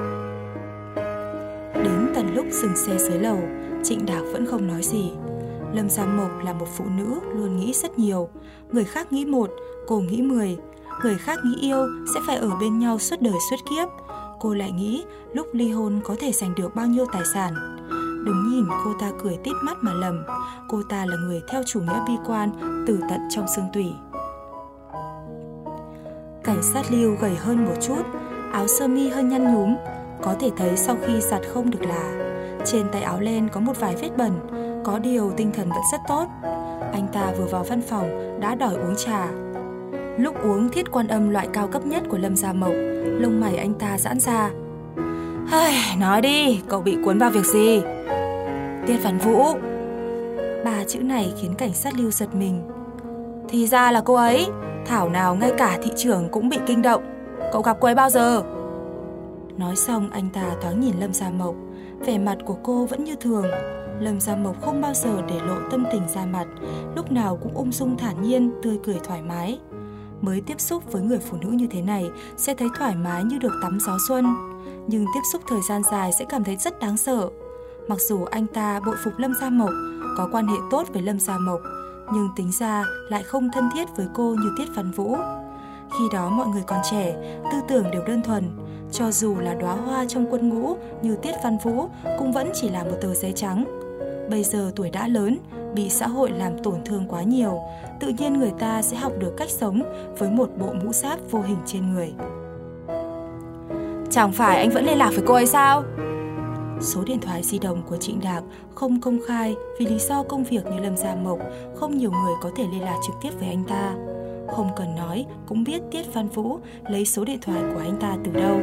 [SPEAKER 2] Đến tận lúc dừng xe dưới lầu, Trịnh Đạc vẫn không nói gì. Lâm Gia Mộc là một phụ nữ luôn nghĩ rất nhiều. Người khác nghĩ 1, cô nghĩ 10. Người khác nghĩ yêu sẽ phải ở bên nhau suốt đời suốt kiếp. Cô lại nghĩ lúc ly hôn có thể giành được bao nhiêu tài sản. Đừng nhìn cô ta cười tít mắt mà lầm. Cô ta là người theo chủ nghĩa bi quan từ tận trong xương tủy. Cảnh sát Lưu gầy hơn một chút, áo sơ mi hơi nhăn nhúm. Có thể thấy sau khi giặt không được là. Trên tay áo len có một vài vết bẩn, có điều tinh thần vẫn rất tốt. Anh ta vừa vào văn phòng đã đòi uống trà. Lúc uống Thiết Quan Âm loại cao cấp nhất của Lâm Gia Mộc, lông mày anh ta giãn ra. Nói đi, cậu bị cuốn vào việc gì? Tiết Văn Vũ. 3 chữ này khiến cảnh sát Lưu giật mình. Thì ra là cô ấy, thảo nào ngay cả thị trưởng cũng bị kinh động. Cậu gặp cô ấy bao giờ? Nói xong anh ta thoáng nhìn Lâm Gia Mộc. Vẻ mặt của cô vẫn như thường. Lâm Gia Mộc không bao giờ để lộ tâm tình ra mặt, lúc nào cũng ung dung thản nhiên, tươi cười thoải mái. Mới tiếp xúc với người phụ nữ như thế này sẽ thấy thoải mái như được tắm gió xuân, nhưng tiếp xúc thời gian dài sẽ cảm thấy rất đáng sợ. Mặc dù anh ta bội phục Lâm Gia Mộc, có quan hệ tốt với Lâm Gia Mộc, nhưng tính ra lại không thân thiết với cô như Tiết Văn Vũ. Khi đó mọi người còn trẻ, tư tưởng đều đơn thuần. Cho dù là đóa hoa trong quân ngũ như Tiết Văn Vũ cũng vẫn chỉ là một tờ giấy trắng. Bây giờ tuổi đã lớn, bị xã hội làm tổn thương quá nhiều, tự nhiên người ta sẽ học được cách sống với một bộ mũ giáp vô hình trên người. Chẳng phải anh vẫn liên lạc với cô ấy sao? Số điện thoại di động của Trịnh Đạc không công khai vì lý do công việc như Lâm Gia Mộc, không nhiều người có thể liên lạc trực tiếp với anh ta. Không cần nói cũng biết Tiết Văn Vũ lấy số điện thoại của anh ta từ đâu.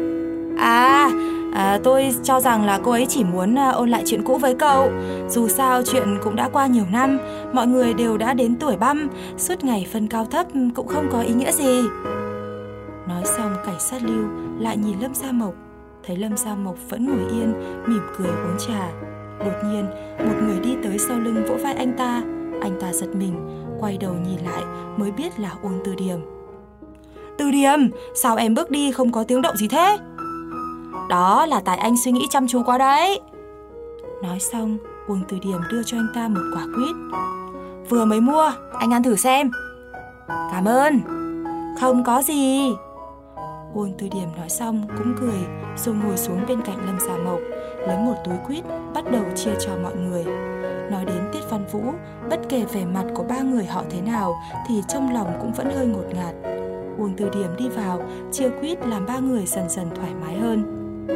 [SPEAKER 2] Tôi cho rằng là cô ấy chỉ muốn ôn lại chuyện cũ với cậu. Dù sao chuyện cũng đã qua nhiều năm, mọi người đều đã đến tuổi băm, suốt ngày phân cao thấp cũng không có ý nghĩa gì. Nói xong cảnh sát Lưu lại nhìn Lâm Gia Mộc. Thấy Lâm Gia Mộc vẫn ngồi yên, mỉm cười uống trà. Đột nhiên một người đi tới sau lưng vỗ vai anh ta. Anh ta giật mình, quay đầu nhìn lại mới biết là Uông Từ Điểm. Từ Điểm, sao em bước đi không có tiếng động gì thế? Đó là tại anh suy nghĩ chăm chú quá đấy. Nói xong, Uông Từ Điểm đưa cho anh ta một quả quýt. Vừa mới mua, anh ăn thử xem. Cảm ơn. Không có gì. Uông Từ Điểm nói xong cũng cười, rồi ngồi xuống bên cạnh Lâm Gia Mộc, lấy một túi quýt bắt đầu chia cho mọi người. Nói đến Tiết Văn Vũ, bất kể vẻ mặt của 3 người họ thế nào thì trong lòng cũng vẫn hơi ngột ngạt. Uông Từ Điểm đi vào, chia quýt làm 3 người dần dần thoải mái hơn.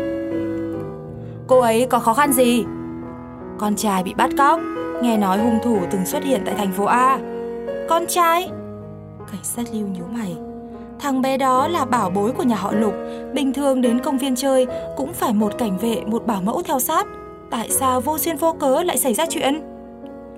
[SPEAKER 2] Cô ấy có khó khăn gì? Con trai bị bắt cóc, nghe nói hung thủ từng xuất hiện tại thành phố A. Con trai? Cảnh sát Lưu nhíu mày. Thằng bé đó là bảo bối của nhà họ Lục, bình thường đến công viên chơi cũng phải một cảnh vệ, một bảo mẫu theo sát. Tại sao vô duyên vô cớ lại xảy ra chuyện?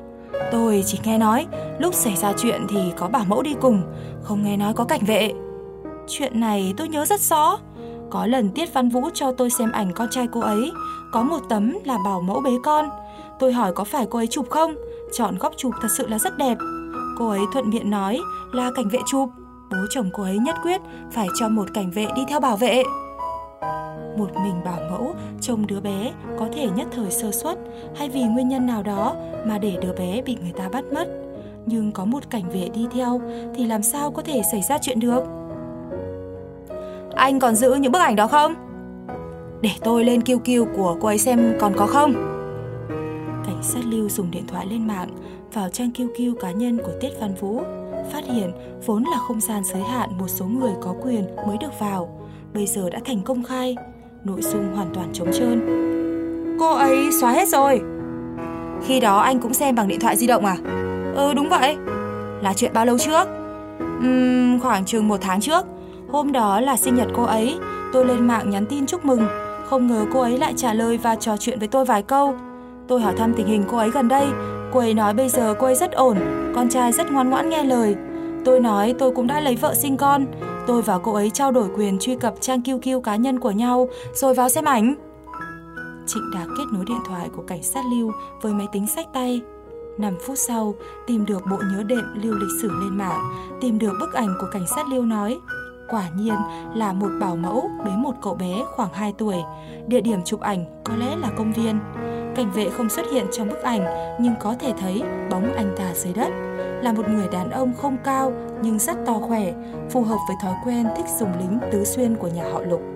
[SPEAKER 3] Tôi chỉ nghe nói lúc xảy ra chuyện thì có bảo mẫu đi cùng, không nghe nói có cảnh vệ. Chuyện này tôi nhớ rất rõ. Có lần Tiết Văn Vũ cho tôi xem ảnh con trai cô ấy, có một tấm là bảo mẫu bế con. Tôi hỏi có phải cô ấy chụp không, chọn góc chụp thật sự là rất đẹp. Cô ấy thuận miệng nói là cảnh vệ chụp. Bố chồng cô ấy nhất quyết phải cho một cảnh vệ đi theo bảo vệ. Một mình bảo mẫu trông đứa bé có thể nhất thời sơ suất hay vì nguyên nhân nào đó mà để đứa bé bị người ta bắt mất. Nhưng có một cảnh vệ đi theo thì làm sao có thể xảy ra chuyện được? Anh còn giữ những bức ảnh đó không? Để tôi lên QQ của cô ấy xem còn có không. Cảnh sát Lưu dùng điện thoại lên mạng, vào trang QQ cá nhân của Tiết Văn Vũ, phát hiện vốn là không gian giới hạn một số người có quyền mới được vào, bây giờ đã thành công khai, nội dung hoàn toàn trống trơn. Cô ấy xóa hết rồi. Khi đó anh cũng xem bằng điện thoại di động à? Ừ, đúng vậy. Là chuyện bao lâu trước? Khoảng chừng 1 tháng trước. Hôm đó là sinh nhật cô ấy, tôi lên mạng nhắn tin chúc mừng. Không ngờ cô ấy lại trả lời và trò chuyện với tôi vài câu. Tôi hỏi thăm tình hình cô ấy gần đây. Cô ấy nói bây giờ cô ấy rất ổn, con trai rất ngoan ngoãn nghe lời. Tôi nói tôi cũng đã lấy vợ sinh con. Tôi và cô ấy trao đổi quyền truy cập trang QQ cá nhân của nhau rồi vào xem ảnh. Trịnh Đạc kết nối điện thoại của cảnh sát Lưu với máy tính xách tay. 5 phút sau, tìm được bộ nhớ đệm lưu lịch sử lên mạng, tìm được bức ảnh của cảnh sát Lưu nói. Quả nhiên là một bảo mẫu bế một cậu bé khoảng 2 tuổi. Địa điểm chụp ảnh có lẽ là công viên. Cảnh vệ không xuất hiện trong bức ảnh nhưng có thể thấy bóng anh ta dưới đất. Là một người đàn ông không cao nhưng rất to khỏe, phù hợp với thói quen thích dùng lính tứ xuyên của nhà họ Lục.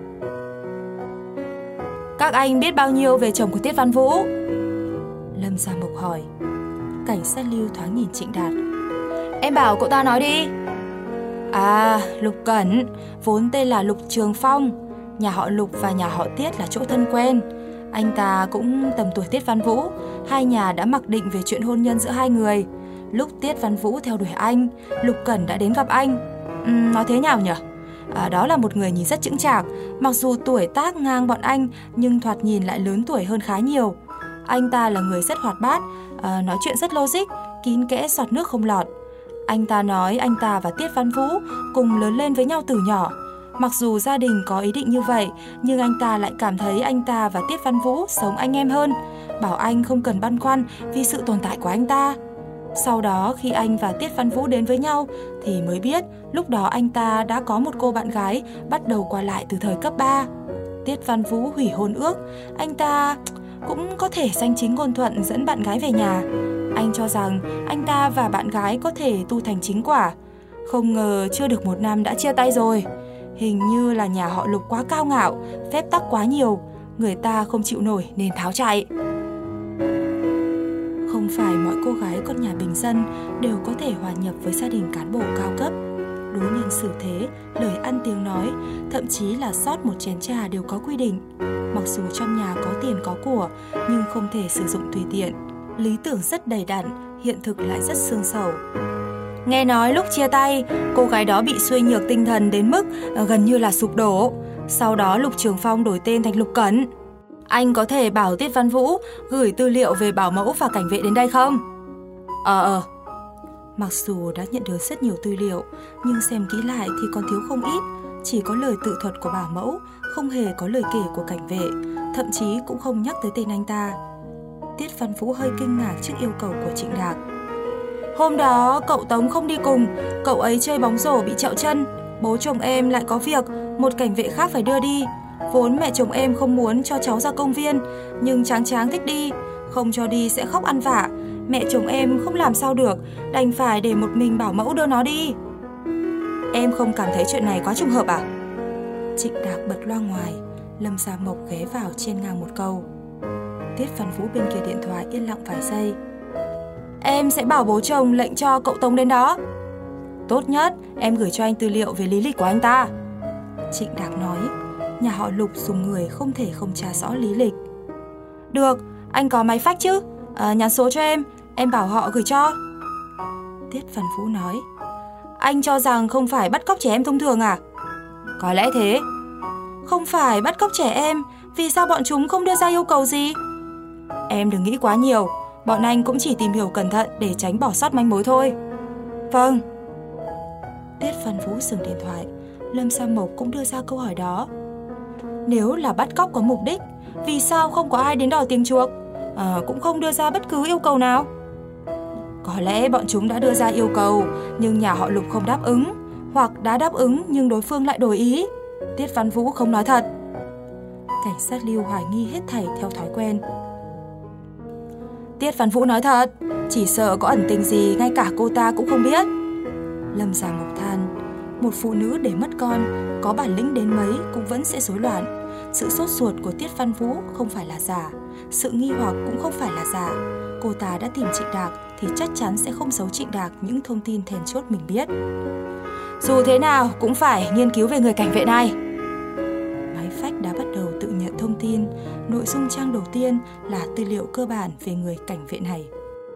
[SPEAKER 3] Các anh biết bao nhiêu về chồng của Tiết Văn Vũ? Lâm Gia Mộc hỏi. Cảnh sát Lưu thoáng nhìn Trịnh Đạt. Em bảo cậu ta nói đi. À, Lục Cẩn, vốn tên là Lục Trường Phong. Nhà họ Lục và nhà họ Tiết là chỗ thân quen. Anh ta cũng tầm tuổi Tiết Văn Vũ. Hai nhà đã mặc định về chuyện hôn nhân giữa hai người. Lúc Tiết Văn Vũ theo đuổi anh, Lục Cẩn đã đến gặp anh. Nói thế nào nhỉ? Đó là một người nhìn rất chững chạc. Mặc dù tuổi tác ngang bọn anh nhưng thoạt nhìn lại lớn tuổi hơn khá nhiều. Anh ta là người rất hoạt bát, nói chuyện rất logic, kín kẽ giọt nước không lọt. Anh ta nói anh ta và Tiết Văn Vũ cùng lớn lên với nhau từ nhỏ. Mặc dù gia đình có ý định như vậy, nhưng anh ta lại cảm thấy anh ta và Tiết Văn Vũ sống anh em hơn, bảo anh không cần băn khoăn vì sự tồn tại của anh ta. Sau đó khi anh và Tiết Văn Vũ đến với nhau thì mới biết lúc đó anh ta đã có một cô bạn gái bắt đầu qua lại từ thời cấp 3. Tiết Văn Vũ hủy hôn ước, anh ta cũng có thể danh chính ngôn thuận dẫn bạn gái về nhà. Anh cho rằng anh ta và bạn gái có thể tu thành chính quả. Không ngờ chưa được 1 năm đã chia tay rồi. Hình như là nhà họ Lục quá cao ngạo, phép tắc quá nhiều, người ta không chịu nổi nên tháo chạy. Không phải mọi cô gái con nhà bình dân đều có thể hòa nhập với gia đình cán bộ cao cấp. Đối nhân xử thế, lời ăn tiếng nói, thậm chí là rót một chén trà đều có quy định. Mặc dù trong nhà có tiền có của, nhưng không thể sử dụng tùy tiện. Lý tưởng rất đầy đặn, hiện thực lại rất xương sầu. Nghe nói lúc chia tay, cô gái đó bị suy nhược tinh thần đến mức gần như là sụp đổ. Sau đó Lục Trường Phong đổi tên thành Lục Cẩn. Anh có thể bảo Tiết Văn Vũ gửi tư liệu về bảo mẫu và cảnh vệ đến đây không? Mặc dù đã nhận được rất nhiều tư liệu, nhưng xem kỹ lại thì còn thiếu không ít. Chỉ có lời tự thuật của bảo mẫu, không hề có lời kể của cảnh vệ, thậm chí cũng không nhắc tới tên anh ta. Tiết Văn Vũ hơi kinh ngạc trước yêu cầu của Trịnh Đạc. Hôm đó cậu Tống không đi cùng, cậu ấy chơi bóng rổ bị trẹo chân. Bố chồng em lại có việc, một cảnh vệ khác phải đưa đi. Vốn mẹ chồng em không muốn cho cháu ra công viên, nhưng Tráng thích đi, không cho đi sẽ khóc ăn vạ. Mẹ chồng em không làm sao được, đành phải để một mình bảo mẫu đưa nó đi. Em không cảm thấy chuyện này quá trùng hợp à? Trịnh Đạc bật loa ngoài, Lâm Gia Mộc ghé vào chen ngang một câu. Tiết Văn Vũ bên kia điện thoại yên lặng vài giây. Em sẽ bảo bố chồng lệnh cho cậu Tống đến đó. Tốt nhất em gửi cho anh tư liệu về lý lịch của anh ta. Trịnh Đạc nói. Nhà họ Lục dùng người không thể không tra rõ lý lịch. Được, anh có máy fax chứ? Nhắn số cho em bảo họ gửi cho. Tiết Văn Vũ nói. Anh cho rằng không phải bắt cóc trẻ em thông thường à? Có lẽ thế. Không phải bắt cóc trẻ em, vì sao bọn chúng không đưa ra yêu cầu gì? Em đừng nghĩ quá nhiều, Bọn anh cũng chỉ tìm hiểu cẩn thận để tránh bỏ sót manh mối thôi. Vâng. Tiết Văn Vũ dừng điện thoại. Lâm Sa Mộc cũng đưa ra câu hỏi đó. Nếu là bắt cóc có mục đích, vì sao không có ai đến đòi tiền chuộc? Cũng không đưa ra bất cứ yêu cầu nào. Có lẽ bọn chúng đã đưa ra yêu cầu, nhưng nhà họ Lục không đáp ứng, hoặc đã đáp ứng nhưng đối phương lại đổi ý. Tiết Văn Vũ không nói thật. Cảnh sát Lưu hoài nghi hết thảy theo thói quen. Tiết Văn Vũ nói thật, chỉ sợ có ẩn tình gì ngay cả cô ta cũng không biết. Lâm Gia Mộc than, một phụ nữ để mất con, có bản lĩnh đến mấy cũng vẫn sẽ rối loạn. Sự sốt ruột của Tiết Văn Vũ không phải là giả, sự nghi hoặc cũng không phải là giả. Cô ta đã tìm Trịnh Đạc thì chắc chắn sẽ không giấu Trịnh Đạc những thông tin then chốt mình biết. Dù thế nào cũng phải nghiên cứu về người cảnh vệ này. Máy phách đã bắt đầu tự nhận thông tin. Nội dung trang đầu tiên là tư liệu cơ bản về người cảnh vệ này.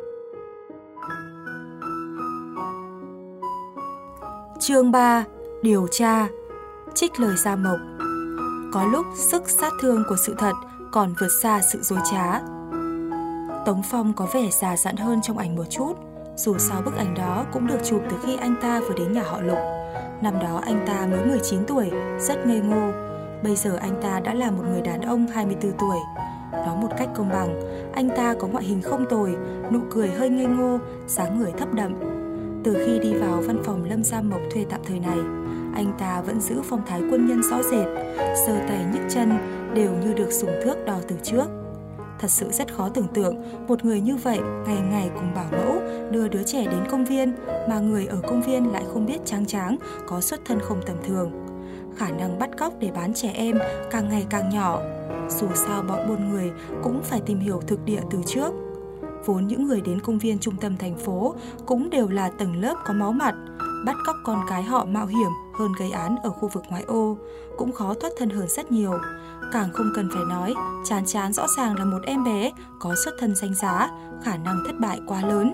[SPEAKER 3] Chương 3. Điều tra. Trích lời Gia Mộc. Có lúc sức sát thương của sự thật còn vượt xa sự dối trá. Tống Phong có vẻ già dặn hơn trong ảnh một chút. Dù sao bức ảnh đó cũng được chụp từ khi anh ta vừa đến nhà họ Lục. Năm đó anh ta mới 19 tuổi, rất ngây ngô. Bây giờ anh ta đã là một người đàn ông 24 tuổi. Nói một cách công bằng, anh ta có ngoại hình không tồi, nụ cười hơi ngây ngô, dáng người thấp đậm. Từ khi đi vào văn phòng Lâm Gia Mộc thuê tạm thời này, anh ta vẫn giữ phong thái quân nhân rõ rệt, giơ tay nhấc chân đều như được dùng thước đo từ trước. Thật sự rất khó tưởng tượng một người như vậy ngày ngày cùng bảo mẫu đưa đứa trẻ đến công viên, mà người ở công viên lại không biết Tráng Tráng có xuất thân không tầm thường. Khả năng bắt cóc để bán trẻ em càng ngày càng nhỏ. Dù sao bọn buôn người cũng phải tìm hiểu thực địa từ trước. Vốn những người đến công viên trung tâm thành phố cũng đều là tầng lớp có máu mặt. Bắt cóc con cái họ mạo hiểm hơn gây án ở khu vực ngoại ô, cũng khó thoát thân hơn rất nhiều. Càng không cần phải nói, Chán Chán rõ ràng là một em bé có xuất thân danh giá, khả năng thất bại quá lớn.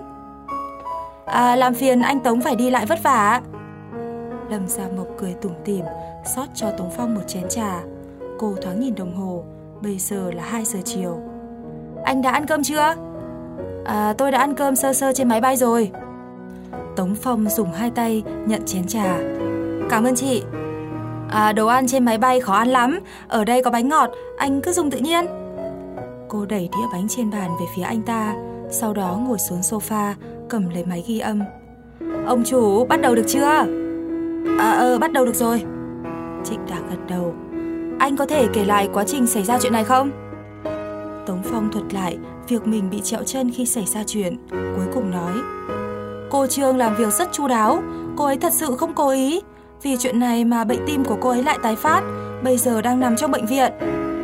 [SPEAKER 3] Làm phiền anh Tống phải đi lại vất vả. Lâm Gia Mộc cười tủm tỉm, xót cho Tống Phong một chén trà. Cô thoáng nhìn đồng hồ, bây giờ là 2 giờ chiều. Anh đã ăn cơm chưa? Tôi đã ăn cơm sơ sơ trên máy bay rồi. Tống Phong dùng 2 tay nhận chén trà. Cảm ơn chị. Đồ ăn trên máy bay khó ăn lắm, ở đây có bánh ngọt, anh cứ dùng tự nhiên. Cô đẩy đĩa bánh trên bàn về phía anh ta, sau đó ngồi xuống sofa, cầm lấy máy ghi âm. Ông chủ, bắt đầu được chưa? Bắt đầu được rồi. Trịnh Đạc gật đầu. Anh có thể kể lại quá trình xảy ra chuyện này không? Tống Phong thuật lại việc mình bị trẹo chân khi xảy ra chuyện, cuối cùng nói: Cô Trương làm việc rất chu đáo, cô ấy thật sự không cố ý. Vì chuyện này mà bệnh tim của cô ấy lại tái phát, bây giờ đang nằm trong bệnh viện.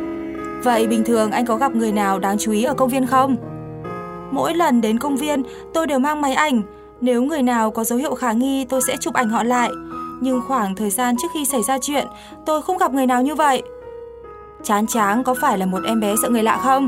[SPEAKER 3] Vậy bình thường anh có gặp người nào đáng chú ý ở công viên không? Mỗi lần đến công viên tôi đều mang máy ảnh. Nếu người nào có dấu hiệu khả nghi tôi sẽ chụp ảnh họ lại. Nhưng khoảng thời gian trước khi xảy ra chuyện, tôi không gặp người nào như vậy. Tráng Tráng có phải là một em bé sợ người lạ không?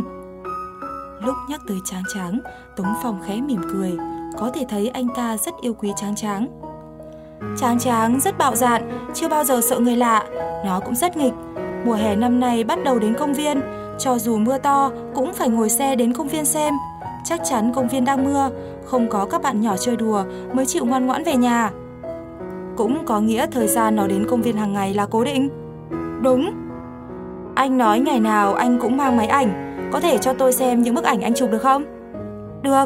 [SPEAKER 3] Lúc nhắc tới Tráng Tráng, Tống Phong khẽ mỉm cười. Có thể thấy anh ta rất yêu quý Tráng Tráng. Tráng Tráng rất bạo dạn, chưa bao giờ sợ người lạ. Nó cũng rất nghịch. Mùa hè năm nay bắt đầu đến công viên, cho dù mưa to cũng phải ngồi xe đến công viên xem. Chắc chắn công viên đang mưa, không có các bạn nhỏ chơi đùa mới chịu ngoan ngoãn về nhà. Cũng có nghĩa thời gian nó đến công viên hàng ngày là cố định. Đúng. Anh nói ngày nào anh cũng mang máy ảnh, có thể cho tôi xem những bức ảnh anh chụp được không? Được.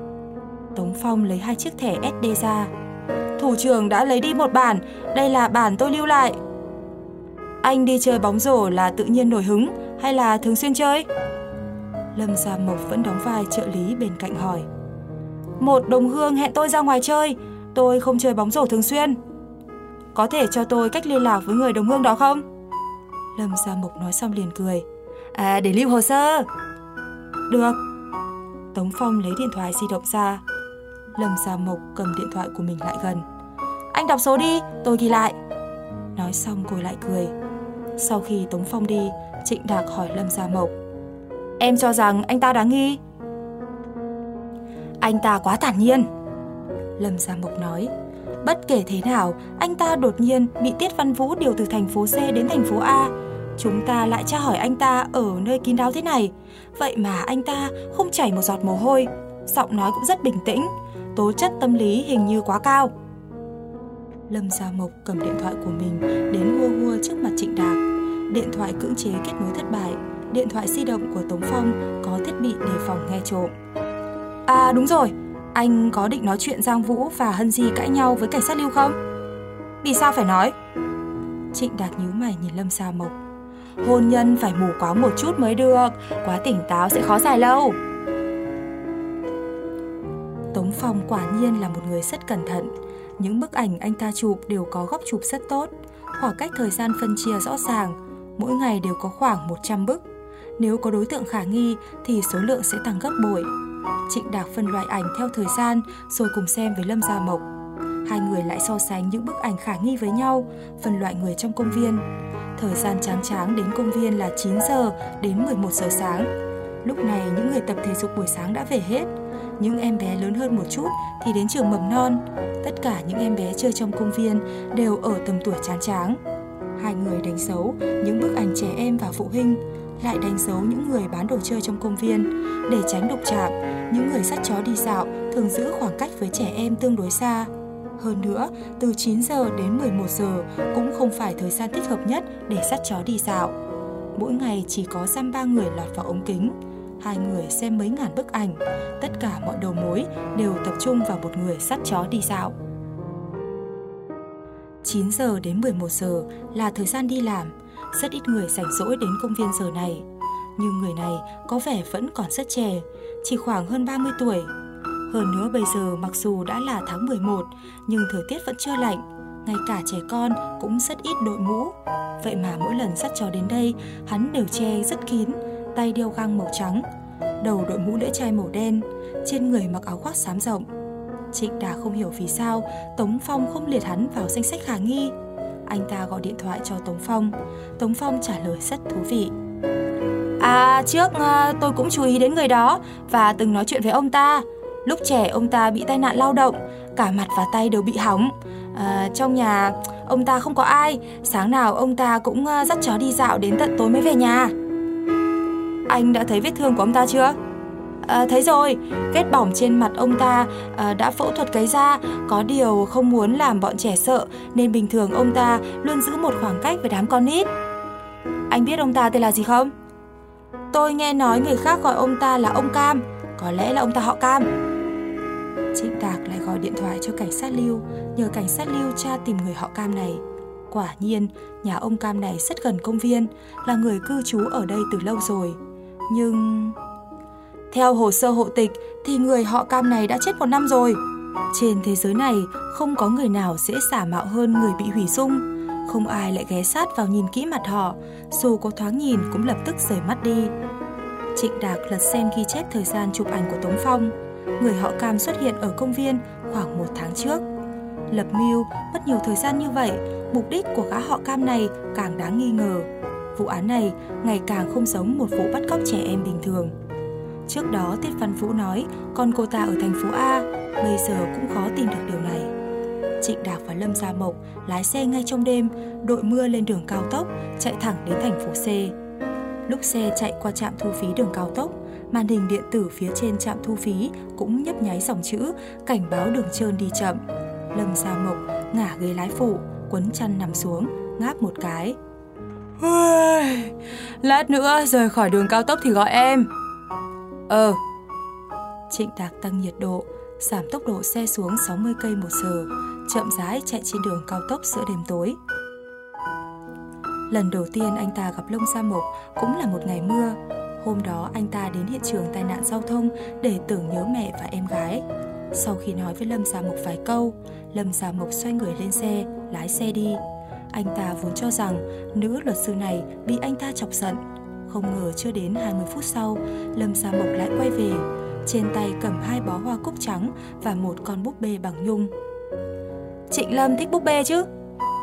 [SPEAKER 3] Tống Phong lấy 2 chiếc thẻ SD ra. Thủ trưởng đã lấy đi một bản, đây là bản tôi lưu lại. Anh đi chơi bóng rổ là tự nhiên nổi hứng hay là thường xuyên chơi? Lâm Gia Mộc vẫn đóng vai trợ lý bên cạnh hỏi. Một đồng hương hẹn tôi ra ngoài chơi, tôi không chơi bóng rổ thường xuyên. Có thể cho tôi cách liên lạc với người đồng hương đó không? Lâm Gia Mộc nói xong liền cười. Để lưu hồ sơ. Được. Tống Phong lấy điện thoại di động ra. Lâm Gia Mộc cầm điện thoại của mình lại gần. Anh đọc số đi, tôi ghi lại. Nói xong cô lại cười. Sau khi Tống Phong đi, Trịnh Đạc hỏi Lâm Gia Mộc. Em cho rằng anh ta đáng nghi? Anh ta quá thản nhiên. Lâm Gia Mộc nói. Bất kể thế nào, anh ta đột nhiên bị Tiết Văn Vũ điều từ thành phố C đến thành phố A. Chúng ta lại tra hỏi anh ta ở nơi kín đáo thế này. Vậy mà anh ta không chảy một giọt mồ hôi, giọng nói cũng rất bình tĩnh, tố chất tâm lý hình như quá cao.
[SPEAKER 2] Lâm Gia Mộc cầm điện thoại của mình đến hua hua trước mặt Trịnh Đạc. Điện thoại cưỡng chế kết nối thất bại. Điện thoại di động của Tống Phong có thiết bị đề phòng nghe trộm.
[SPEAKER 3] À đúng rồi, anh có định nói chuyện Giang Vũ và Hân Di cãi nhau với cảnh sát Lưu không? Vì sao phải nói?
[SPEAKER 2] Trịnh Đạc nhíu mày nhìn Lâm Gia Mộc.
[SPEAKER 3] Hôn nhân phải mù quáng một chút mới được, quá tỉnh táo sẽ khó dài lâu.
[SPEAKER 2] Tống Phong quả nhiên là một người rất cẩn thận. Những bức ảnh anh ta chụp đều có góc chụp rất tốt, khoảng cách thời gian phân chia rõ ràng, mỗi ngày đều có khoảng 100 bức. Nếu có đối tượng khả nghi thì số lượng sẽ tăng gấp bội. Trịnh Đạc phân loại ảnh theo thời gian rồi cùng xem với Lâm Gia Mộc. Hai người lại so sánh những bức ảnh khả nghi với nhau, phân loại người trong công viên. Thời gian tráng đến công viên là 9 giờ đến 11 giờ sáng. Lúc này những người tập thể dục buổi sáng đã về hết. Những em bé lớn hơn một chút thì đến trường mầm non. Tất cả những em bé chơi trong công viên đều ở tầm tuổi tráng. Hai người đánh dấu những bức ảnh trẻ em và phụ huynh, lại đánh dấu những người bán đồ chơi trong công viên. Để tránh đụng chạm, những người dắt chó đi dạo thường giữ khoảng cách với trẻ em tương đối xa. Hơn nữa, từ 9 giờ đến 11 giờ cũng không phải thời gian thích hợp nhất để dắt chó đi dạo. Mỗi ngày chỉ có dăm 3 người lọt vào ống kính. Hai người xem mấy ngàn bức ảnh, tất cả mọi đầu mối đều tập trung vào một người dắt chó đi dạo. 9 giờ đến 11 giờ là thời gian đi làm, rất ít người rảnh rỗi đến công viên giờ này. Nhưng người này có vẻ vẫn còn rất trẻ, chỉ khoảng hơn 30 tuổi. Hơn nữa bây giờ mặc dù đã là tháng 11, nhưng thời tiết vẫn chưa lạnh, ngay cả trẻ con cũng rất ít đội mũ. Vậy mà mỗi lần dắt chó đến đây, hắn đều che rất kín, tay đeo găng màu trắng, đầu đội mũ lưỡi chai màu đen, trên người mặc áo khoác xám rộng. Trịnh Đạc không hiểu vì sao Tống Phong không liệt hắn vào danh sách khả nghi. Anh ta gọi điện thoại cho Tống Phong. Tống Phong trả lời rất thú vị.
[SPEAKER 3] Trước tôi cũng chú ý đến người đó và từng nói chuyện với ông ta. Lúc trẻ ông ta bị tai nạn lao động, cả mặt và tay đều bị hỏng. Trong nhà ông ta không có ai, sáng nào ông ta cũng dắt chó đi dạo đến tận tối mới về nhà. Anh đã thấy vết thương của ông ta chưa? Thấy rồi, vết bỏng trên mặt ông ta đã phẫu thuật cấy ra, có điều không muốn làm bọn trẻ sợ nên bình thường ông ta luôn giữ một khoảng cách với đám con nít. Anh biết ông ta tên là gì không? Tôi nghe nói người khác gọi ông ta là ông Cam, có lẽ là ông ta họ Cam.
[SPEAKER 2] Trịnh Đạc lại gọi điện thoại cho cảnh sát Lưu, nhờ cảnh sát Lưu tra tìm người họ Cam này. Quả nhiên, nhà ông Cam này rất gần công viên, là người cư trú ở đây từ lâu rồi. Nhưng
[SPEAKER 3] theo hồ sơ hộ tịch thì người họ Cam này đã chết 1 năm rồi.
[SPEAKER 2] Trên thế giới này không có người nào dễ giả mạo hơn người bị hủy dung. Không ai lại ghé sát vào nhìn kỹ mặt họ, dù có thoáng nhìn cũng lập tức rời mắt đi. Trịnh Đạc lật xem ghi chép thời gian chụp ảnh của Tống Phong. Người họ Cam xuất hiện ở công viên khoảng 1 tháng trước. Lập mưu mất nhiều thời gian như vậy, mục đích của gã họ Cam này càng đáng nghi ngờ. Vụ án này ngày càng không giống một vụ bắt cóc trẻ em bình thường. Trước đó Tiết Văn Vũ nói con cô ta ở thành phố A, bây giờ cũng khó tìm được điều này. Trịnh Đạc và Lâm Gia Mộc lái xe ngay trong đêm, đội mưa lên đường cao tốc, chạy thẳng đến thành phố C. Lúc xe chạy qua trạm thu phí đường cao tốc, màn hình điện tử phía trên trạm thu phí cũng nhấp nháy dòng chữ cảnh báo đường trơn đi chậm. Lâm Gia Mộc ngả ghế lái phụ, quấn chăn nằm xuống, ngáp một cái.
[SPEAKER 3] Lát nữa rời khỏi đường cao tốc thì gọi em.
[SPEAKER 2] Trịnh Đạc tăng nhiệt độ, giảm tốc độ xe xuống 60 cây một giờ, chậm rãi chạy trên đường cao tốc giữa đêm tối. Lần đầu tiên anh ta gặp Lâm Gia Mộc cũng là một ngày mưa. Hôm đó anh ta đến hiện trường tai nạn giao thông để tưởng nhớ mẹ và em gái. Sau khi nói với Lâm Gia Mộc vài câu, Lâm Gia Mộc xoay người lên xe, lái xe đi. Anh ta vốn cho rằng nữ luật sư này bị anh ta chọc giận. Không ngờ chưa đến 20 phút sau, Lâm Gia Mộc lại quay về. Trên tay cầm 2 bó hoa cúc trắng và một con búp bê bằng nhung.
[SPEAKER 3] Trịnh Lâm thích búp bê chứ?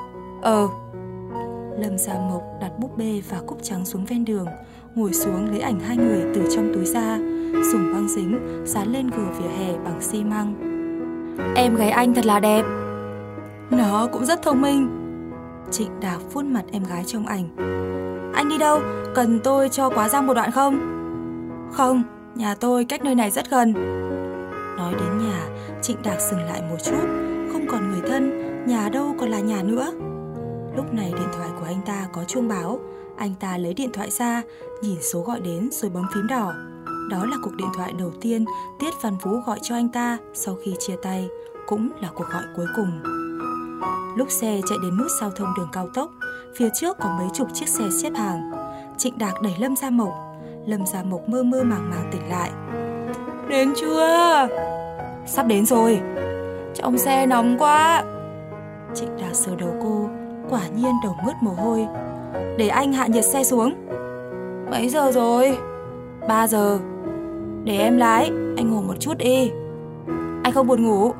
[SPEAKER 2] Lâm Gia Mộc đặt búp bê và cúc trắng xuống ven đường, ngồi xuống lấy ảnh hai người từ trong túi ra, dùng băng dính dán lên gờ vỉa hè bằng xi măng.
[SPEAKER 3] Em gái anh thật là đẹp.
[SPEAKER 2] Nó cũng rất thông minh. Trịnh Đạc vuốt mặt em gái trong ảnh.
[SPEAKER 3] Anh đi đâu? Cần tôi cho quá giang một đoạn không?
[SPEAKER 2] Không, nhà tôi cách nơi này rất gần. Nói đến nhà, Trịnh Đạc dừng lại một chút. Không còn người thân, nhà đâu còn là nhà nữa. Lúc này điện thoại của anh ta có chuông báo. Anh ta lấy điện thoại ra, nhìn số gọi đến rồi bấm phím đỏ. Đó là cuộc điện thoại đầu tiên Tiết Văn Vũ gọi cho anh ta sau khi chia tay, cũng là cuộc gọi cuối cùng. Lúc xe chạy đến nút giao thông đường cao tốc, phía trước có mấy chục chiếc xe xếp hàng. Trịnh Đạc đẩy Lâm Gia Mộc. Lâm Gia Mộc mơ mơ màng màng tỉnh lại. Đến chưa? Sắp đến rồi. Trong xe nóng quá. Trịnh Đạc sờ đầu cô, quả nhiên đầu mướt mồ hôi. Để anh hạ nhiệt xe xuống. Mấy giờ rồi? 3 giờ. Để em lái, anh ngủ một chút đi. Anh không buồn ngủ.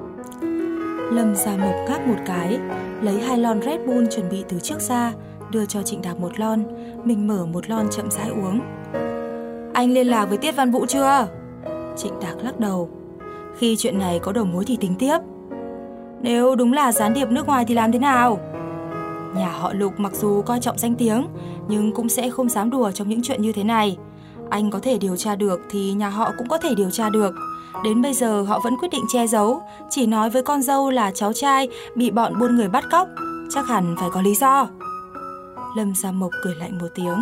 [SPEAKER 2] Lâm Gia Mộc ngáp một cái, lấy 2 lon Red Bull chuẩn bị từ trước ra, đưa cho Trịnh Đạc 1 lon, mình mở 1 lon chậm rãi uống. Anh liên lạc với Tiết Văn Vũ chưa? Trịnh Đạc lắc đầu. Khi chuyện này có đầu mối thì tính tiếp. Nếu đúng là gián điệp nước ngoài thì làm thế nào? Nhà họ Lục mặc dù coi trọng danh tiếng, nhưng cũng sẽ không dám đùa trong những chuyện như thế này. Anh có thể điều tra được thì nhà họ cũng có thể điều tra được. Đến bây giờ họ vẫn quyết định che giấu, chỉ nói với con dâu là cháu trai bị bọn buôn người bắt cóc. Chắc hẳn phải có lý do. Lâm Gia Mộc cười lạnh một tiếng.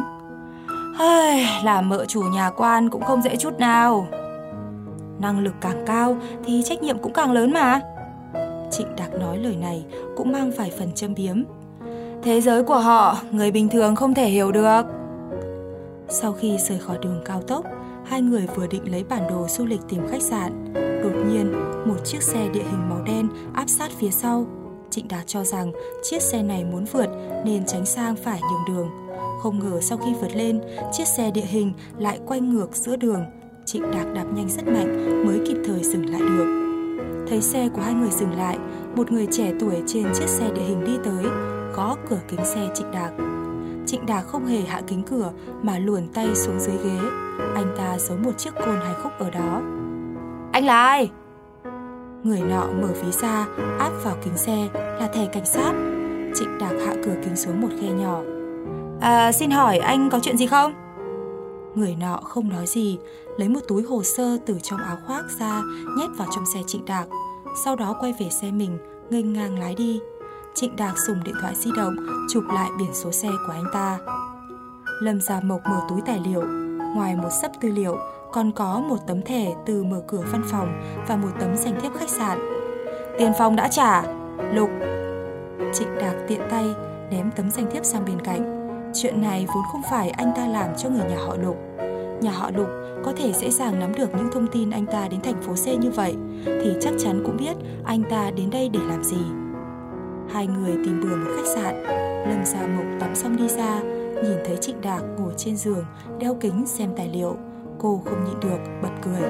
[SPEAKER 2] Làm mợ chủ nhà quan cũng không dễ chút nào. Năng lực càng cao thì trách nhiệm cũng càng lớn mà. Trịnh Đạc nói lời này cũng mang vài phần châm biếm. Thế giới của họ, người bình thường không thể hiểu được. Sau khi rời khỏi đường cao tốc, hai người vừa định lấy bản đồ du lịch tìm khách sạn. Đột nhiên, một chiếc xe địa hình màu đen áp sát phía sau. Trịnh Đạc cho rằng chiếc xe này muốn vượt nên tránh sang phải nhường đường. Không ngờ sau khi vượt lên, chiếc xe địa hình lại quay ngược giữa đường. Trịnh Đạc đạp nhanh rất mạnh mới kịp thời dừng lại được. Thấy xe của hai người dừng lại, một người trẻ tuổi trên chiếc xe địa hình đi tới, gõ cửa kính xe Trịnh Đạc. Trịnh Đạc không hề hạ kính cửa mà luồn tay xuống dưới ghế. Anh ta giấu một chiếc côn 2 khúc ở đó. Anh là ai? Người nọ mở ví ra, áp vào kính xe là thẻ cảnh sát. Trịnh Đạc hạ cửa kính xuống một khe nhỏ. Xin hỏi anh có chuyện gì không? Người nọ không nói gì, lấy một túi hồ sơ từ trong áo khoác ra, nhét vào trong xe Trịnh Đạc. Sau đó quay về xe mình, nghênh ngang lái đi. Trịnh Đạc dùng điện thoại di động chụp lại biển số xe của anh ta. Lâm Gia Mộc mở túi tài liệu. Ngoài một xấp tư liệu, còn có một tấm thẻ từ mở cửa văn phòng và một tấm danh thiếp khách sạn. Tiền phòng đã trả, Lục. Trịnh Đạc tiện tay ném tấm danh thiếp sang bên cạnh. Chuyện này vốn không phải anh ta làm cho người nhà họ Lục. Nhà họ Lục có thể dễ dàng nắm được những thông tin anh ta đến thành phố C như vậy, thì chắc chắn cũng biết anh ta đến đây để làm gì. Hai người tìm bừa một khách sạn. Lâm Gia Mộc tắm xong đi ra, nhìn thấy Trịnh Đạc ngồi trên giường, đeo kính xem tài liệu. Cô không nhịn được, bật cười.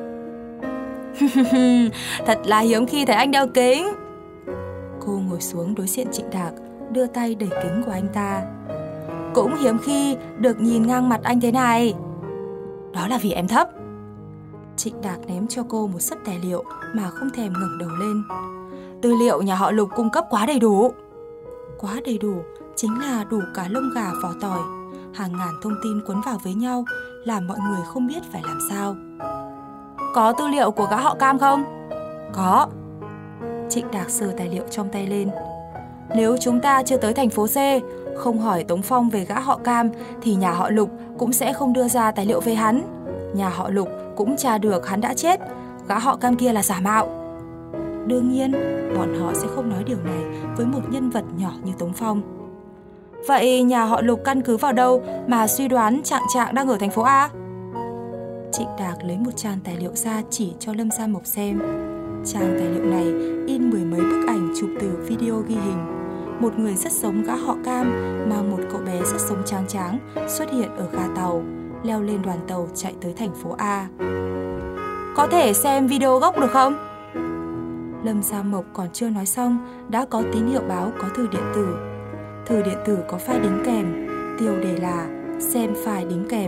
[SPEAKER 2] Thật là hiếm khi thấy anh đeo kính. Cô ngồi xuống đối diện Trịnh Đạc, đưa tay đẩy kính của anh ta. Cũng hiếm khi được nhìn ngang mặt anh thế này. Đó là vì em thấp. Trịnh Đạc ném cho cô một xấp tài liệu mà không thèm ngẩng đầu lên. Tư liệu nhà họ Lục cung cấp quá đầy đủ. Quá đầy đủ chính là đủ cả lông gà vỏ tỏi. Hàng ngàn thông tin quấn vào với nhau, làm mọi người không biết phải làm sao. Có tư liệu của gã họ Cam không? Có. Trịnh Đạc sờ tài liệu trong tay lên. Nếu chúng ta chưa tới thành phố C, không hỏi Tống Phong về gã họ Cam, thì nhà họ Lục cũng sẽ không đưa ra tài liệu về hắn. Nhà họ Lục cũng tra được hắn đã chết, gã họ Cam kia là giả mạo. Đương nhiên, bọn họ sẽ không nói điều này với một nhân vật nhỏ như Tống Phong. Vậy nhà họ Lục căn cứ vào đâu mà suy đoán Trạng đang ở thành phố A? Trịnh Đạc lấy một trang tài liệu ra chỉ cho Lâm Gia Mộc xem. Trang tài liệu này in 10 mấy bức ảnh chụp từ video ghi hình. Một người rất giống gã họ Cam mà một cậu bé rất sống tráng tráng xuất hiện ở ga tàu, leo lên đoàn tàu chạy tới thành phố A. Có thể xem video gốc được không? Lâm Gia Mộc còn chưa nói xong đã có tín hiệu báo có thư điện tử. Thư điện tử có file đính kèm, tiêu đề là xem file đính kèm.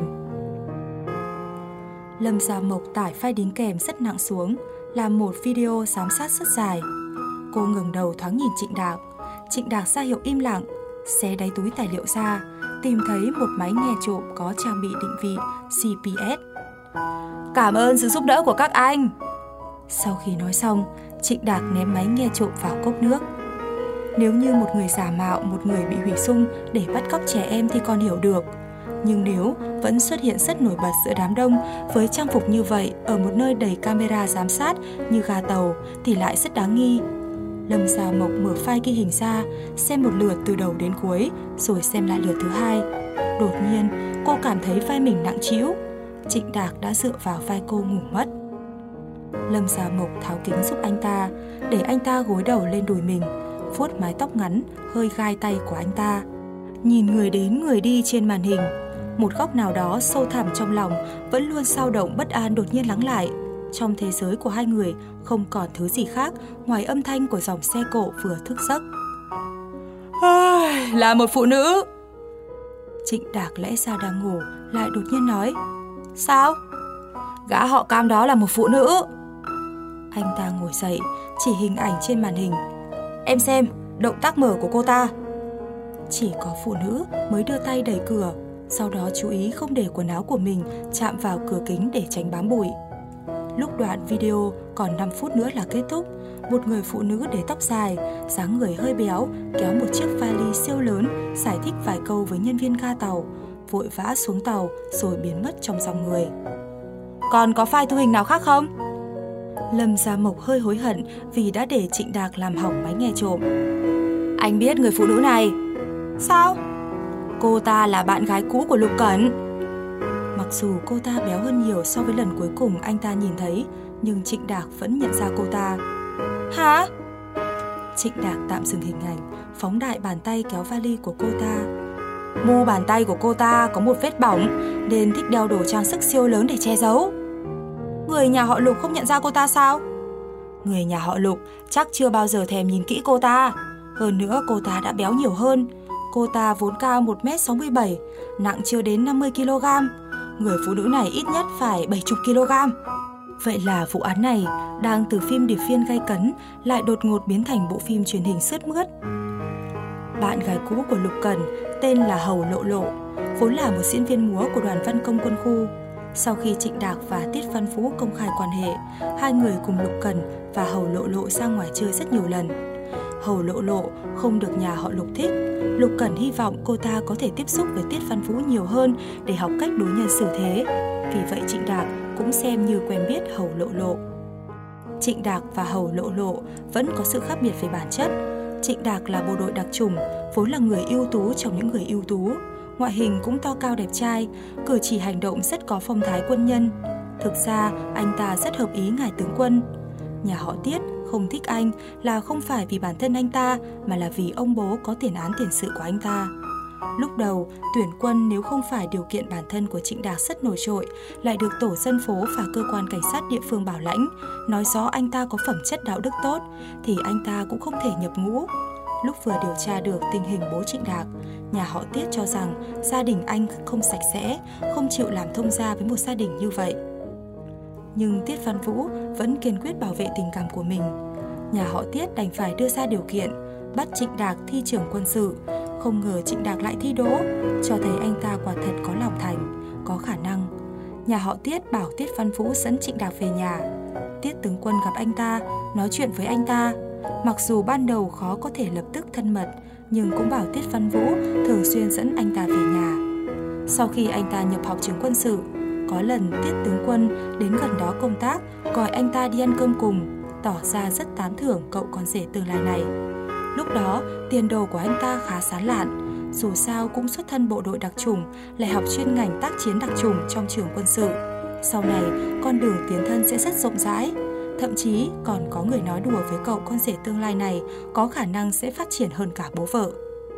[SPEAKER 2] Lâm Gia Mộc tải file đính kèm rất nặng xuống, làm một video giám sát rất dài. Cô ngẩng đầu thoáng nhìn Trịnh Đạc. Trịnh Đạc ra hiệu im lặng, xé đáy túi tài liệu ra, tìm thấy một máy nghe trộm có trang bị định vị GPS. Cảm ơn sự giúp đỡ của các anh. Sau khi nói xong, Trịnh Đạc ném máy nghe trộm vào cốc nước. Nếu như một người giả mạo một người bị hủy sung để bắt cóc trẻ em thì còn hiểu được. Nhưng nếu vẫn xuất hiện rất nổi bật giữa đám đông với trang phục như vậy ở một nơi đầy camera giám sát như ga tàu thì lại rất đáng nghi. Lâm Gia Mộc mở file ghi hình ra, xem một lượt từ đầu đến cuối, rồi xem lại lượt thứ hai. Đột nhiên, cô cảm thấy vai mình nặng trĩu. Trịnh Đạc đã dựa vào vai cô ngủ mất. Lâm Gia Mộc tháo kính giúp anh ta, để anh ta gối đầu lên đùi mình, vuốt mái tóc ngắn, hơi gai tay của anh ta. Nhìn người đến người đi trên màn hình, một góc nào đó sâu thẳm trong lòng vẫn luôn dao động bất an đột nhiên lắng lại. Trong thế giới của hai người không còn thứ gì khác ngoài âm thanh của dòng xe cộ vừa thức giấc. Là một phụ nữ. Trịnh Đạc lẽ ra đang ngủ lại đột nhiên nói. Sao? Gã họ Cam đó là một phụ nữ. Anh ta ngồi dậy, chỉ hình ảnh trên màn hình. Em xem, động tác mở của cô ta. Chỉ có phụ nữ mới đưa tay đẩy cửa, sau đó chú ý không để quần áo của mình chạm vào cửa kính để tránh bám bụi. Lúc đoạn video còn 5 phút nữa là kết thúc, một người phụ nữ để tóc dài, dáng người hơi béo, kéo một chiếc vali siêu lớn, giải thích vài câu với nhân viên ga tàu, vội vã xuống tàu rồi biến mất trong dòng người. Còn có file thu hình nào khác không? Lâm Gia Mộc hơi hối hận vì đã để Trịnh Đạc làm hỏng máy nghe trộm. Anh biết người phụ nữ này. Sao? Cô ta là bạn gái cũ của Lục Cẩn. Mặc dù cô ta béo hơn nhiều so với lần cuối cùng anh ta nhìn thấy, nhưng Trịnh Đạc vẫn nhận ra cô ta. Hả? Trịnh Đạc tạm dừng hình ảnh, phóng đại bàn tay kéo vali của cô ta. Mu bàn tay của cô ta có một vết bỏng nên thích đeo đồ trang sức siêu lớn để che giấu. Người nhà họ Lục không nhận ra cô ta sao? Người nhà họ Lục chắc chưa bao giờ thèm nhìn kỹ cô ta. Hơn nữa cô ta đã béo nhiều hơn. Cô ta vốn cao 1m67, nặng chưa đến 50kg. Người phụ nữ này ít nhất phải 70kg. Vậy là vụ án này đang từ phim điệp viên gay cấn lại đột ngột biến thành bộ phim truyền hình sướt mướt. Bạn gái cũ của Lục Cẩn tên là Hầu Lộ Lộ, vốn là một diễn viên múa của đoàn văn công quân khu. Sau khi Trịnh Đạc và Tiết Văn Vũ công khai quan hệ, hai người cùng Lục Cẩn và Hầu Lộ Lộ ra ngoài chơi rất nhiều lần. Hầu Lộ Lộ không được nhà họ Lục thích. Lục Cẩn hy vọng cô ta có thể tiếp xúc với Tiết Văn Vũ nhiều hơn để học cách đối nhân xử thế. Vì vậy Trịnh Đạc cũng xem như quen biết Hầu Lộ Lộ. Trịnh Đạc và Hầu Lộ Lộ vẫn có sự khác biệt về bản chất. Trịnh Đạc là bộ đội đặc chủng, vốn là người ưu tú trong những người ưu tú. Ngoại hình cũng to cao đẹp trai, cử chỉ hành động rất có phong thái quân nhân. Thực ra anh ta rất hợp ý ngài tướng quân. Nhà họ Tiết không thích anh là không phải vì bản thân anh ta mà là vì ông bố có tiền án tiền sự của anh ta. Lúc đầu, tuyển quân nếu không phải điều kiện bản thân của Trịnh Đạc rất nổi trội, lại được tổ dân phố và cơ quan cảnh sát địa phương bảo lãnh, nói rõ anh ta có phẩm chất đạo đức tốt, thì anh ta cũng không thể nhập ngũ. Lúc vừa điều tra được tình hình bố Trịnh Đạc, nhà họ Tiết cho rằng gia đình anh không sạch sẽ, không chịu làm thông gia với một gia đình như vậy. Nhưng Tiết Văn Vũ vẫn kiên quyết bảo vệ tình cảm của mình. Nhà họ Tiết đành phải đưa ra điều kiện, bắt Trịnh Đạc thi trưởng quân sự. Không ngờ Trịnh Đạc lại thi đỗ, cho thấy anh ta quả thật có lòng thành, có khả năng. Nhà họ Tiết bảo Tiết Văn Vũ dẫn Trịnh Đạc về nhà. Tiết tướng quân gặp anh ta, nói chuyện với anh ta. Mặc dù ban đầu khó có thể lập tức thân mật, nhưng cũng bảo Tiết Văn Vũ thường xuyên dẫn anh ta về nhà. Sau khi anh ta nhập học trường quân sự, có lần Tiết tướng quân đến gần đó công tác, gọi anh ta đi ăn cơm cùng, tỏ ra rất tán thưởng cậu con rể tương lai này. Lúc đó, tiền đồ của anh ta khá sán lạn, dù sao cũng xuất thân bộ đội đặc chủng, lại học chuyên ngành tác chiến đặc chủng trong trường quân sự. Sau này, con đường tiến thân sẽ rất rộng rãi. Thậm chí còn có người nói đùa với cậu con rể tương lai này có khả năng sẽ phát triển hơn cả bố vợ.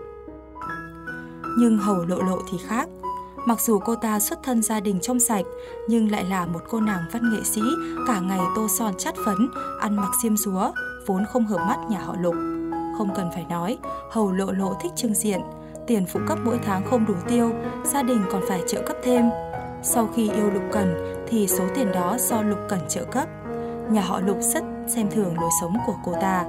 [SPEAKER 2] Nhưng Hầu Lộ Lộ thì khác. Mặc dù cô ta xuất thân gia đình trong sạch, nhưng lại là một cô nàng văn nghệ sĩ, cả ngày tô son chát phấn, ăn mặc xiêm xúa, vốn không hợp mắt nhà họ Lục. Không cần phải nói, Hầu Lộ Lộ thích trưng diện, tiền phụ cấp mỗi tháng không đủ tiêu, gia đình còn phải trợ cấp thêm. Sau khi yêu Lục Cẩn thì số tiền đó do Lục Cẩn trợ cấp. Nhà họ Lục rất xem thường lối sống của cô ta.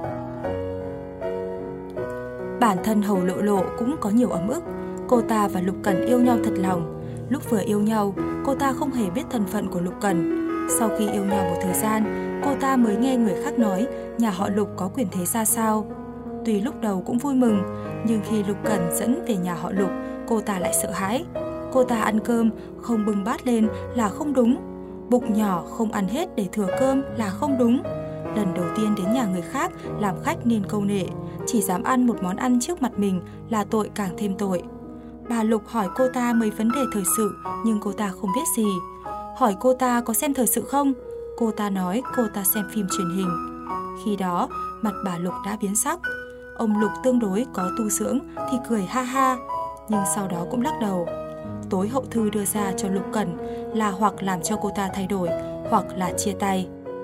[SPEAKER 2] Bản thân Hầu Lộ Lộ cũng có nhiều ấm ức. Cô ta và Lục Cẩn yêu nhau thật lòng. Lúc vừa yêu nhau, cô ta không hề biết thân phận của Lục Cẩn. Sau khi yêu nhau một thời gian, cô ta mới nghe người khác nói nhà họ Lục có quyền thế ra sao. Tuy lúc đầu cũng vui mừng, nhưng khi Lục Cẩn dẫn về nhà họ Lục, cô ta lại sợ hãi. Cô ta ăn cơm không bưng bát lên là không đúng, bụng nhỏ không ăn hết để thừa cơm là không đúng. Lần đầu tiên đến nhà người khác làm khách nên câu nệ, chỉ dám ăn một món ăn trước mặt mình là tội càng thêm tội. Bà Lục hỏi cô ta mấy vấn đề thời sự nhưng cô ta không biết gì. Hỏi cô ta có xem thời sự không? Cô ta nói cô ta xem phim truyền hình. Khi đó, mặt bà Lục đã biến sắc. Ông Lục tương đối có tu dưỡng thì cười ha ha, nhưng sau đó cũng lắc đầu. Tối hậu thư đưa ra cho Lục Cẩn là hoặc làm cho cô ta thay đổi, hoặc là chia tay.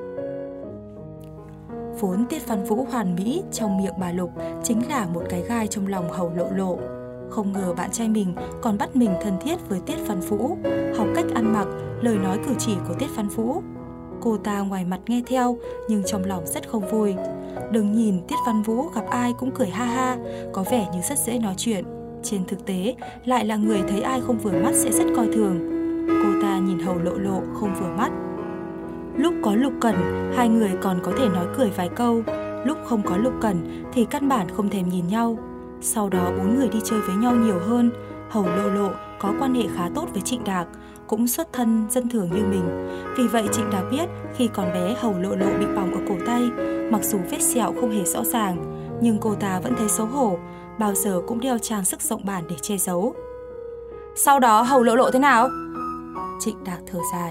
[SPEAKER 2] Vốn Tiết Văn Vũ hoàn mỹ trong miệng bà Lục chính là một cái gai trong lòng Hầu Lộ Lộ. Không ngờ bạn trai mình còn bắt mình thân thiết với Tiết Văn Vũ, học cách ăn mặc, lời nói cử chỉ của Tiết Văn Vũ. Cô ta ngoài mặt nghe theo nhưng trong lòng rất không vui. Đừng nhìn Tiết Văn Vũ gặp ai cũng cười ha ha, có vẻ như rất dễ nói chuyện. Trên thực tế lại là người thấy ai không vừa mắt sẽ rất coi thường. Cô ta nhìn Hầu Lộ Lộ không vừa mắt. Lúc có Lục Cẩn, hai người còn có thể nói cười vài câu. Lúc không có Lục Cẩn thì căn bản không thèm nhìn nhau. Sau đó bốn người đi chơi với nhau nhiều hơn. Hầu Lộ Lộ có quan hệ khá tốt với Trịnh Đạc, cũng xuất thân dân thường như mình. Vì vậy Trịnh Đạc biết khi còn bé Hầu Lộ Lộ bị bỏng ở cổ tay. Mặc dù vết sẹo không hề rõ ràng, nhưng cô ta vẫn thấy xấu hổ, bao giờ cũng đeo trang sức rộng bản để che giấu. Sau đó Hầu Lộ Lộ thế nào? Trịnh Đạc thở dài.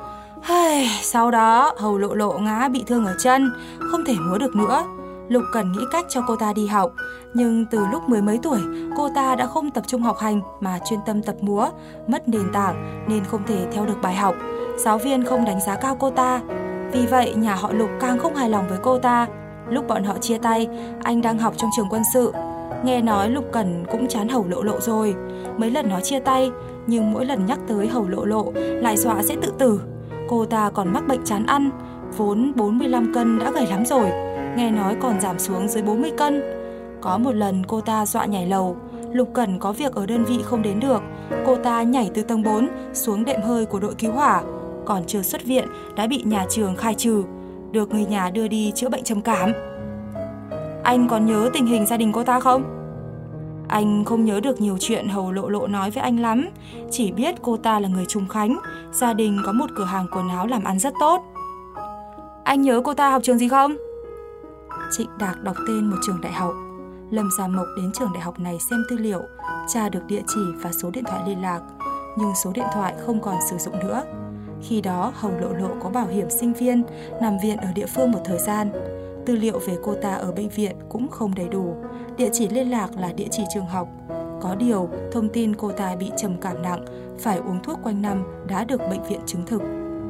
[SPEAKER 2] Sau đó Hầu Lộ Lộ ngã bị thương ở chân, không thể múa được nữa. Lục Cẩn nghĩ cách cho cô ta đi học, nhưng từ lúc mười mấy tuổi cô ta đã không tập trung học hành mà chuyên tâm tập múa, mất nền tảng nên không thể theo được bài học. Giáo viên không đánh giá cao cô ta. Vì vậy nhà họ Lục càng không hài lòng với cô ta. Lúc bọn họ chia tay, anh đang học trong trường quân sự. Nghe nói Lục Cẩn cũng chán Hầu Lộ Lộ rồi. Mấy lần nói chia tay, nhưng mỗi lần nhắc tới Hầu Lộ Lộ lại dọa sẽ tự tử. Cô ta còn mắc bệnh chán ăn, vốn 45 cân đã gầy lắm rồi, nghe nói còn giảm xuống dưới 40 cân. Có một lần cô ta dọa nhảy lầu, Lục Cẩn có việc ở đơn vị không đến được, cô ta nhảy từ tầng 4 xuống đệm hơi của đội cứu hỏa. Còn chưa xuất viện đã bị nhà trường khai trừ, được người nhà đưa đi chữa bệnh trầm cảm. Anh còn nhớ tình hình gia đình cô ta không? Anh không nhớ được nhiều chuyện Hầu Lộ Lộ nói với anh lắm, chỉ biết cô ta là người Trùng Khánh, gia đình có một cửa hàng quần áo làm ăn rất tốt. Anh nhớ cô ta học trường gì không? Trịnh Đạc đọc tên một trường đại học. Lâm Gia Mộc đến trường đại học này xem tư liệu, tra được địa chỉ và số điện thoại liên lạc, nhưng số điện thoại không còn sử dụng nữa. Khi đó Hầu Lộ Lộ có bảo hiểm sinh viên, nằm viện ở địa phương một thời gian. Tư liệu về cô ta ở bệnh viện cũng không đầy đủ, địa chỉ liên lạc là địa chỉ trường học. Có điều, thông tin cô ta bị trầm cảm nặng, phải uống thuốc quanh năm đã được bệnh viện chứng thực.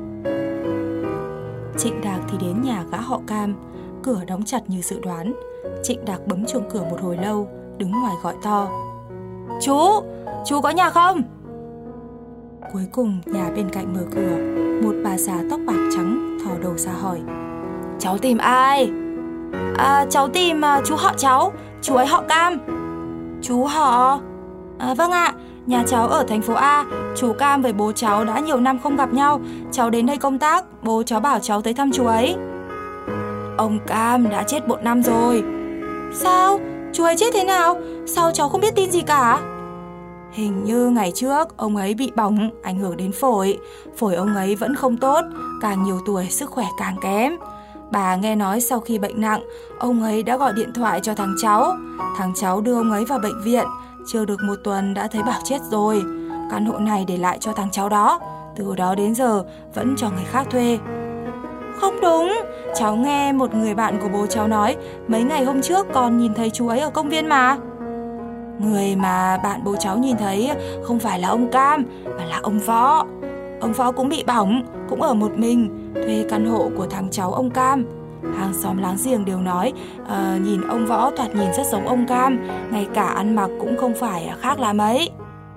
[SPEAKER 2] Trịnh Đạc thì đến nhà gã họ Cam, cửa đóng chặt như dự đoán. Trịnh Đạc bấm chuông cửa một hồi lâu, đứng ngoài gọi to. Chú có nhà không? Cuối cùng nhà bên cạnh mở cửa, một bà già tóc bạc trắng thò đầu ra hỏi. Cháu tìm ai? Cháu tìm chú họ cháu, chú ấy họ Cam. Chú họ? Vâng ạ, nhà cháu ở thành phố A, chú Cam với bố cháu đã nhiều năm không gặp nhau, cháu đến đây công tác, bố cháu bảo cháu tới thăm chú ấy. Ông Cam đã chết 1 năm rồi. Sao? Chú ấy chết thế nào? Sao cháu không biết tin gì cả? Hình như ngày trước ông ấy bị bỏng, ảnh hưởng đến phổi. Phổi ông ấy vẫn không tốt, càng nhiều tuổi sức khỏe càng kém. Bà nghe nói sau khi bệnh nặng, ông ấy đã gọi điện thoại cho thằng cháu. Thằng cháu đưa ông ấy vào bệnh viện, chưa được 1 tuần đã thấy bảo chết rồi. Căn hộ này để lại cho thằng cháu đó, từ đó đến giờ vẫn cho người khác thuê. Không đúng, cháu nghe một người bạn của bố cháu nói mấy ngày hôm trước còn nhìn thấy chú ấy ở công viên mà. Người mà bạn bố cháu nhìn thấy không phải là ông Cam, mà là ông Võ. Ông Võ cũng bị bỏng, cũng ở một mình, thuê căn hộ của thằng cháu ông Cam. Hàng xóm láng giềng đều nói nhìn ông Võ thoạt nhìn rất giống ông Cam, ngay cả ăn mặc cũng không phải khác là mấy.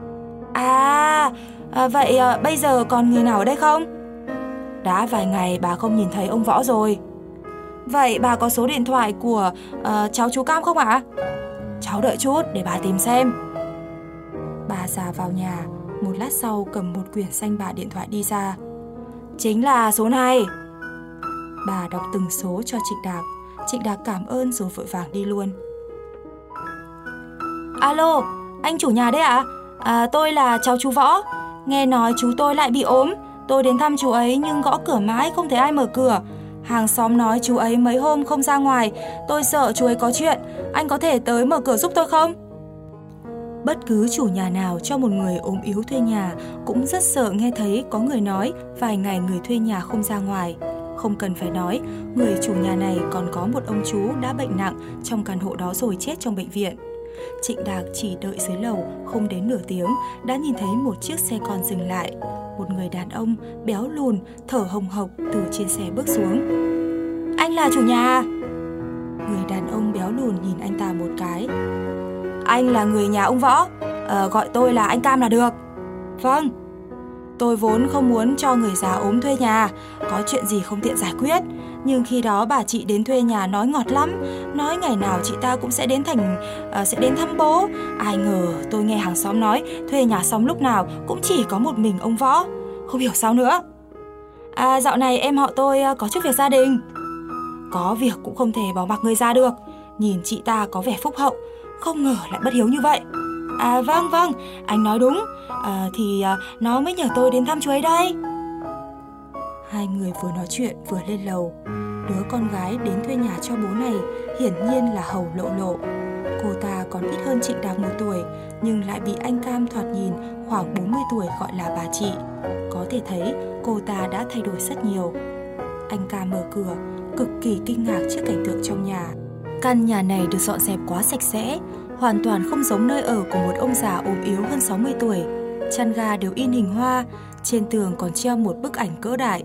[SPEAKER 2] Vậy bây giờ còn người nào ở đây không? Đã vài ngày bà không nhìn thấy ông Võ rồi. Vậy bà có số điện thoại của cháu chú Cam không ạ? Cháu đợi chút để bà tìm xem. Bà già vào nhà, một lát sau cầm một quyển danh bạ điện thoại đi ra.
[SPEAKER 3] Chính là số này. Bà đọc từng số cho Trịnh Đạc. Trịnh Đạc cảm ơn rồi vội vàng đi luôn. Alo, anh chủ nhà đấy ạ? Tôi là cháu chú Võ. Nghe nói chú tôi lại bị ốm. Tôi đến thăm chú ấy nhưng gõ cửa mãi không thấy ai mở cửa. Hàng xóm nói chú ấy mấy hôm không ra ngoài. Tôi sợ chú ấy có chuyện. Anh có thể tới mở cửa giúp tôi không? Bất cứ chủ nhà nào cho một người ốm yếu thuê nhà cũng rất sợ nghe thấy có người nói vài ngày người thuê nhà không ra ngoài. Không cần phải nói, người chủ nhà này còn có một ông chú đã bệnh nặng trong căn hộ đó rồi chết trong bệnh viện. Trịnh Đạc chỉ đợi dưới lầu không đến nửa tiếng đã nhìn thấy một chiếc xe con dừng lại. Một người đàn ông béo lùn thở hồng hộc từ trên xe bước xuống. Anh là chủ nhà? Người đàn ông béo lùn nhìn anh ta một cái. Anh là người nhà ông Võ, gọi tôi là anh Cam là được. Vâng. Tôi vốn không muốn cho người già ốm thuê nhà, có chuyện gì không tiện giải quyết. Nhưng khi đó bà chị đến thuê nhà nói ngọt lắm, nói ngày nào chị ta cũng sẽ đến thăm bố. Ai ngờ tôi nghe hàng xóm nói thuê nhà xong lúc nào cũng chỉ có một mình ông Võ. Không hiểu sao nữa. Dạo này em họ tôi có chút việc gia đình. Có việc cũng không thể bỏ mặc người già được. Nhìn chị ta có vẻ phúc hậu, không ngờ lại bất hiếu như vậy. Vâng, anh nói đúng. Thì nó mới nhờ tôi đến thăm chú ấy đây. Hai người vừa nói chuyện vừa lên lầu. Đứa con gái đến thuê nhà cho bố này hiển nhiên là Hầu Lộ Lộ. Cô ta còn ít hơn Trịnh Đạc 1 tuổi, nhưng lại bị anh Cam thoạt nhìn khoảng 40 tuổi gọi là bà chị. Có thể thấy cô ta đã thay đổi rất nhiều. Anh Cam mở cửa, cực kỳ kinh ngạc trước cảnh tượng trong nhà. Căn nhà này được dọn dẹp quá sạch sẽ, hoàn toàn không giống nơi ở của một ông già ốm yếu hơn 60 tuổi. Chăn ga đều in hình hoa, trên tường còn treo một bức ảnh cỡ đại.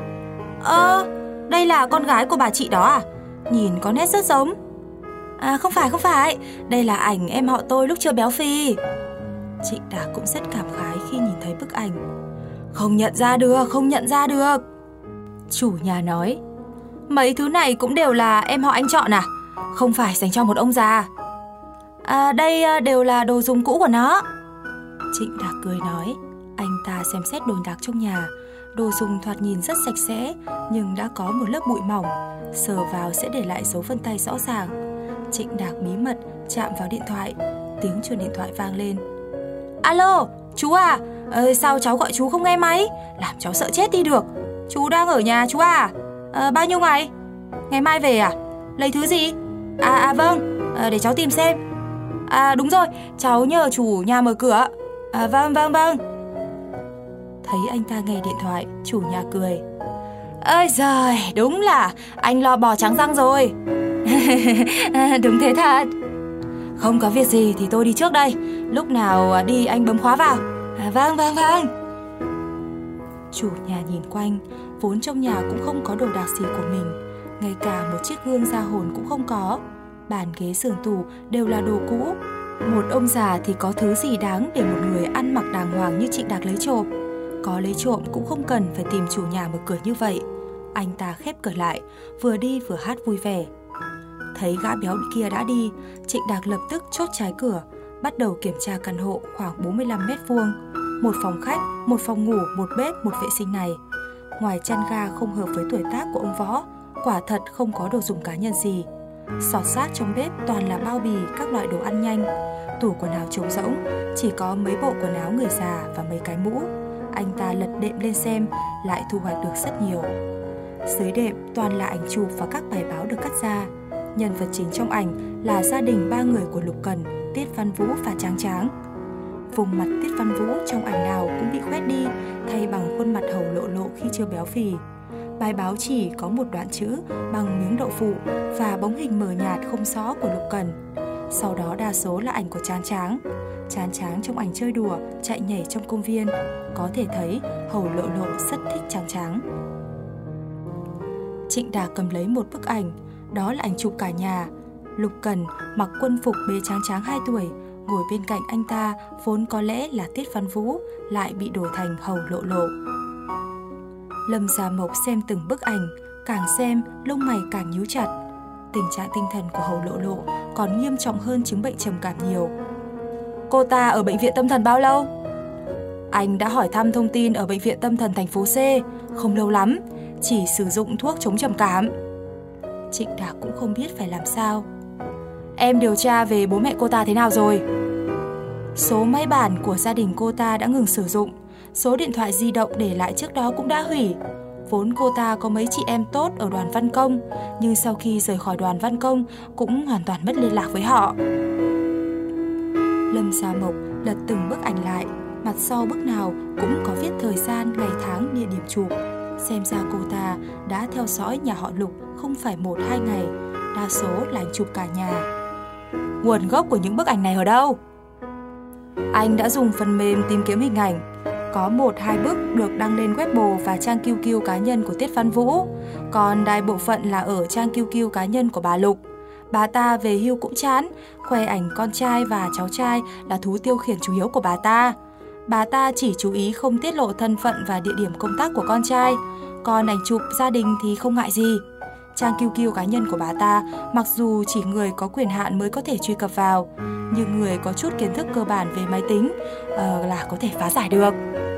[SPEAKER 3] Đây là con gái của bà chị đó à? Nhìn có nét rất giống. Không phải, đây là ảnh em họ tôi lúc chưa béo phì. Trịnh Đạc cũng rất cảm khái khi nhìn thấy bức ảnh. Không nhận ra được. Chủ nhà nói, mấy thứ này cũng đều là em họ anh chọn à? Không phải dành cho một ông già. Đây đều là đồ dùng cũ của nó. Trịnh Đạc cười nói. Anh ta xem xét đồ đạc trong nhà. Đồ dùng thoạt nhìn rất sạch sẽ, nhưng đã có một lớp bụi mỏng, sờ vào sẽ để lại dấu vân tay rõ ràng. Trịnh Đạc bí mật chạm vào điện thoại. Tiếng chuông điện thoại vang lên. Alo, chú à? Sao cháu gọi chú không nghe máy? Làm cháu sợ chết đi được. Chú đang ở nhà chú à? Bao nhiêu ngày? Ngày mai về à? Lấy thứ gì? Vâng, để cháu tìm xem. Đúng rồi, cháu nhờ chủ nhà mở cửa. Vâng. Thấy anh ta nghe điện thoại, chủ nhà cười. Ơi giời, đúng là anh lo bò trắng răng rồi. Đúng thế thật. Không có việc gì thì tôi đi trước đây. Lúc nào đi anh bấm khóa vào. Vâng. Chủ nhà nhìn quanh, vốn trong nhà cũng không có đồ đạc gì của mình. Ngay cả một chiếc gương ra hồn cũng không có. Bàn ghế giường tủ đều là đồ cũ. Một ông già thì có thứ gì đáng để một người ăn mặc đàng hoàng như Trịnh Đạc lấy trộm. Có lấy trộm cũng không cần phải tìm chủ nhà mở cửa như vậy. Anh ta khép cửa lại, vừa đi vừa hát vui vẻ. Thấy gã béo kia đã đi, Trịnh Đạc lập tức chốt trái cửa, bắt đầu kiểm tra căn hộ khoảng 45 mét vuông. Một phòng khách, một phòng ngủ, một bếp, một vệ sinh này. Ngoài chăn ga không hợp với tuổi tác của ông Võ, quả thật không có đồ dùng cá nhân gì. Xọt sát trong bếp toàn là bao bì các loại đồ ăn nhanh. Tủ quần áo trống rỗng, chỉ có mấy bộ quần áo người già và mấy cái mũ. Anh ta lật đệm lên xem, lại thu hoạch được rất nhiều. Dưới đệm toàn là ảnh chụp và các bài báo được cắt ra. Nhân vật chính trong ảnh là gia đình 3 người của Lục Cần, Tiết Văn Vũ và Tráng Tráng. Vùng mặt Tiết Văn Vũ trong ảnh nào cũng bị khoét đi, thay bằng khuôn mặt Hầu Lộ Lộ khi chưa béo phì. Bài báo chỉ có một đoạn chữ bằng miếng đậu phụ và bóng hình mờ nhạt không rõ của Lục Cần. Sau đó đa số là ảnh của Tráng Tráng. Tráng Tráng trong ảnh chơi đùa, chạy nhảy trong công viên. Có thể thấy Hầu Lộ Lộ rất thích Tráng Tráng. Trịnh Đạc cầm lấy một bức ảnh, đó là ảnh chụp cả nhà. Lục Cần mặc quân phục bế Tráng Tráng 2 tuổi, ngồi bên cạnh anh ta vốn có lẽ là Tiết Văn Vũ, lại bị đổi thành Hầu Lộ Lộ. Lâm Gia Mộc xem từng bức ảnh, càng xem lông mày càng nhíu chặt. Tình trạng tinh thần của Hầu Lộ Lộ còn nghiêm trọng hơn chứng bệnh trầm cảm nhiều. Cô ta ở bệnh viện tâm thần bao lâu? Anh đã hỏi thăm thông tin ở bệnh viện tâm thần thành phố C, không lâu lắm, chỉ sử dụng thuốc chống trầm cảm.
[SPEAKER 2] Trịnh Đạc cũng không biết phải làm sao.
[SPEAKER 3] Em điều tra về bố mẹ cô ta thế nào rồi?
[SPEAKER 2] Số máy bản của gia đình cô ta đã ngừng sử dụng, số điện thoại di động để lại trước đó cũng đã hủy. Vốn cô ta có mấy chị em tốt ở đoàn văn công, nhưng sau khi rời khỏi đoàn văn công cũng hoàn toàn mất liên lạc với họ. Lâm Gia Mộc lật từng bức ảnh lại, mặt sau bức nào cũng có viết thời gian, ngày tháng, địa điểm chụp. Xem ra cô ta đã theo dõi nhà họ Lục không phải 1-2 ngày, đa số là ảnh chụp cả nhà.
[SPEAKER 3] Nguồn gốc của những bức ảnh này ở đâu?
[SPEAKER 2] Anh đã dùng phần mềm tìm kiếm hình ảnh. Có 1-2 bức được đăng lên Weibo và trang QQ cá nhân của Tiết Văn Vũ, còn đại bộ phận là ở trang QQ cá nhân của bà Lục. Bà ta về hưu cũng chán, khoe ảnh con trai và cháu trai là thú tiêu khiển chủ yếu của bà ta. Bà ta chỉ chú ý không tiết lộ thân phận và địa điểm công tác của con trai, còn ảnh chụp gia đình thì không ngại gì. Trang QQ cá nhân của bà ta mặc dù chỉ người có quyền hạn mới có thể truy cập vào, nhưng người có chút kiến thức cơ bản về máy tính là có thể phá giải được.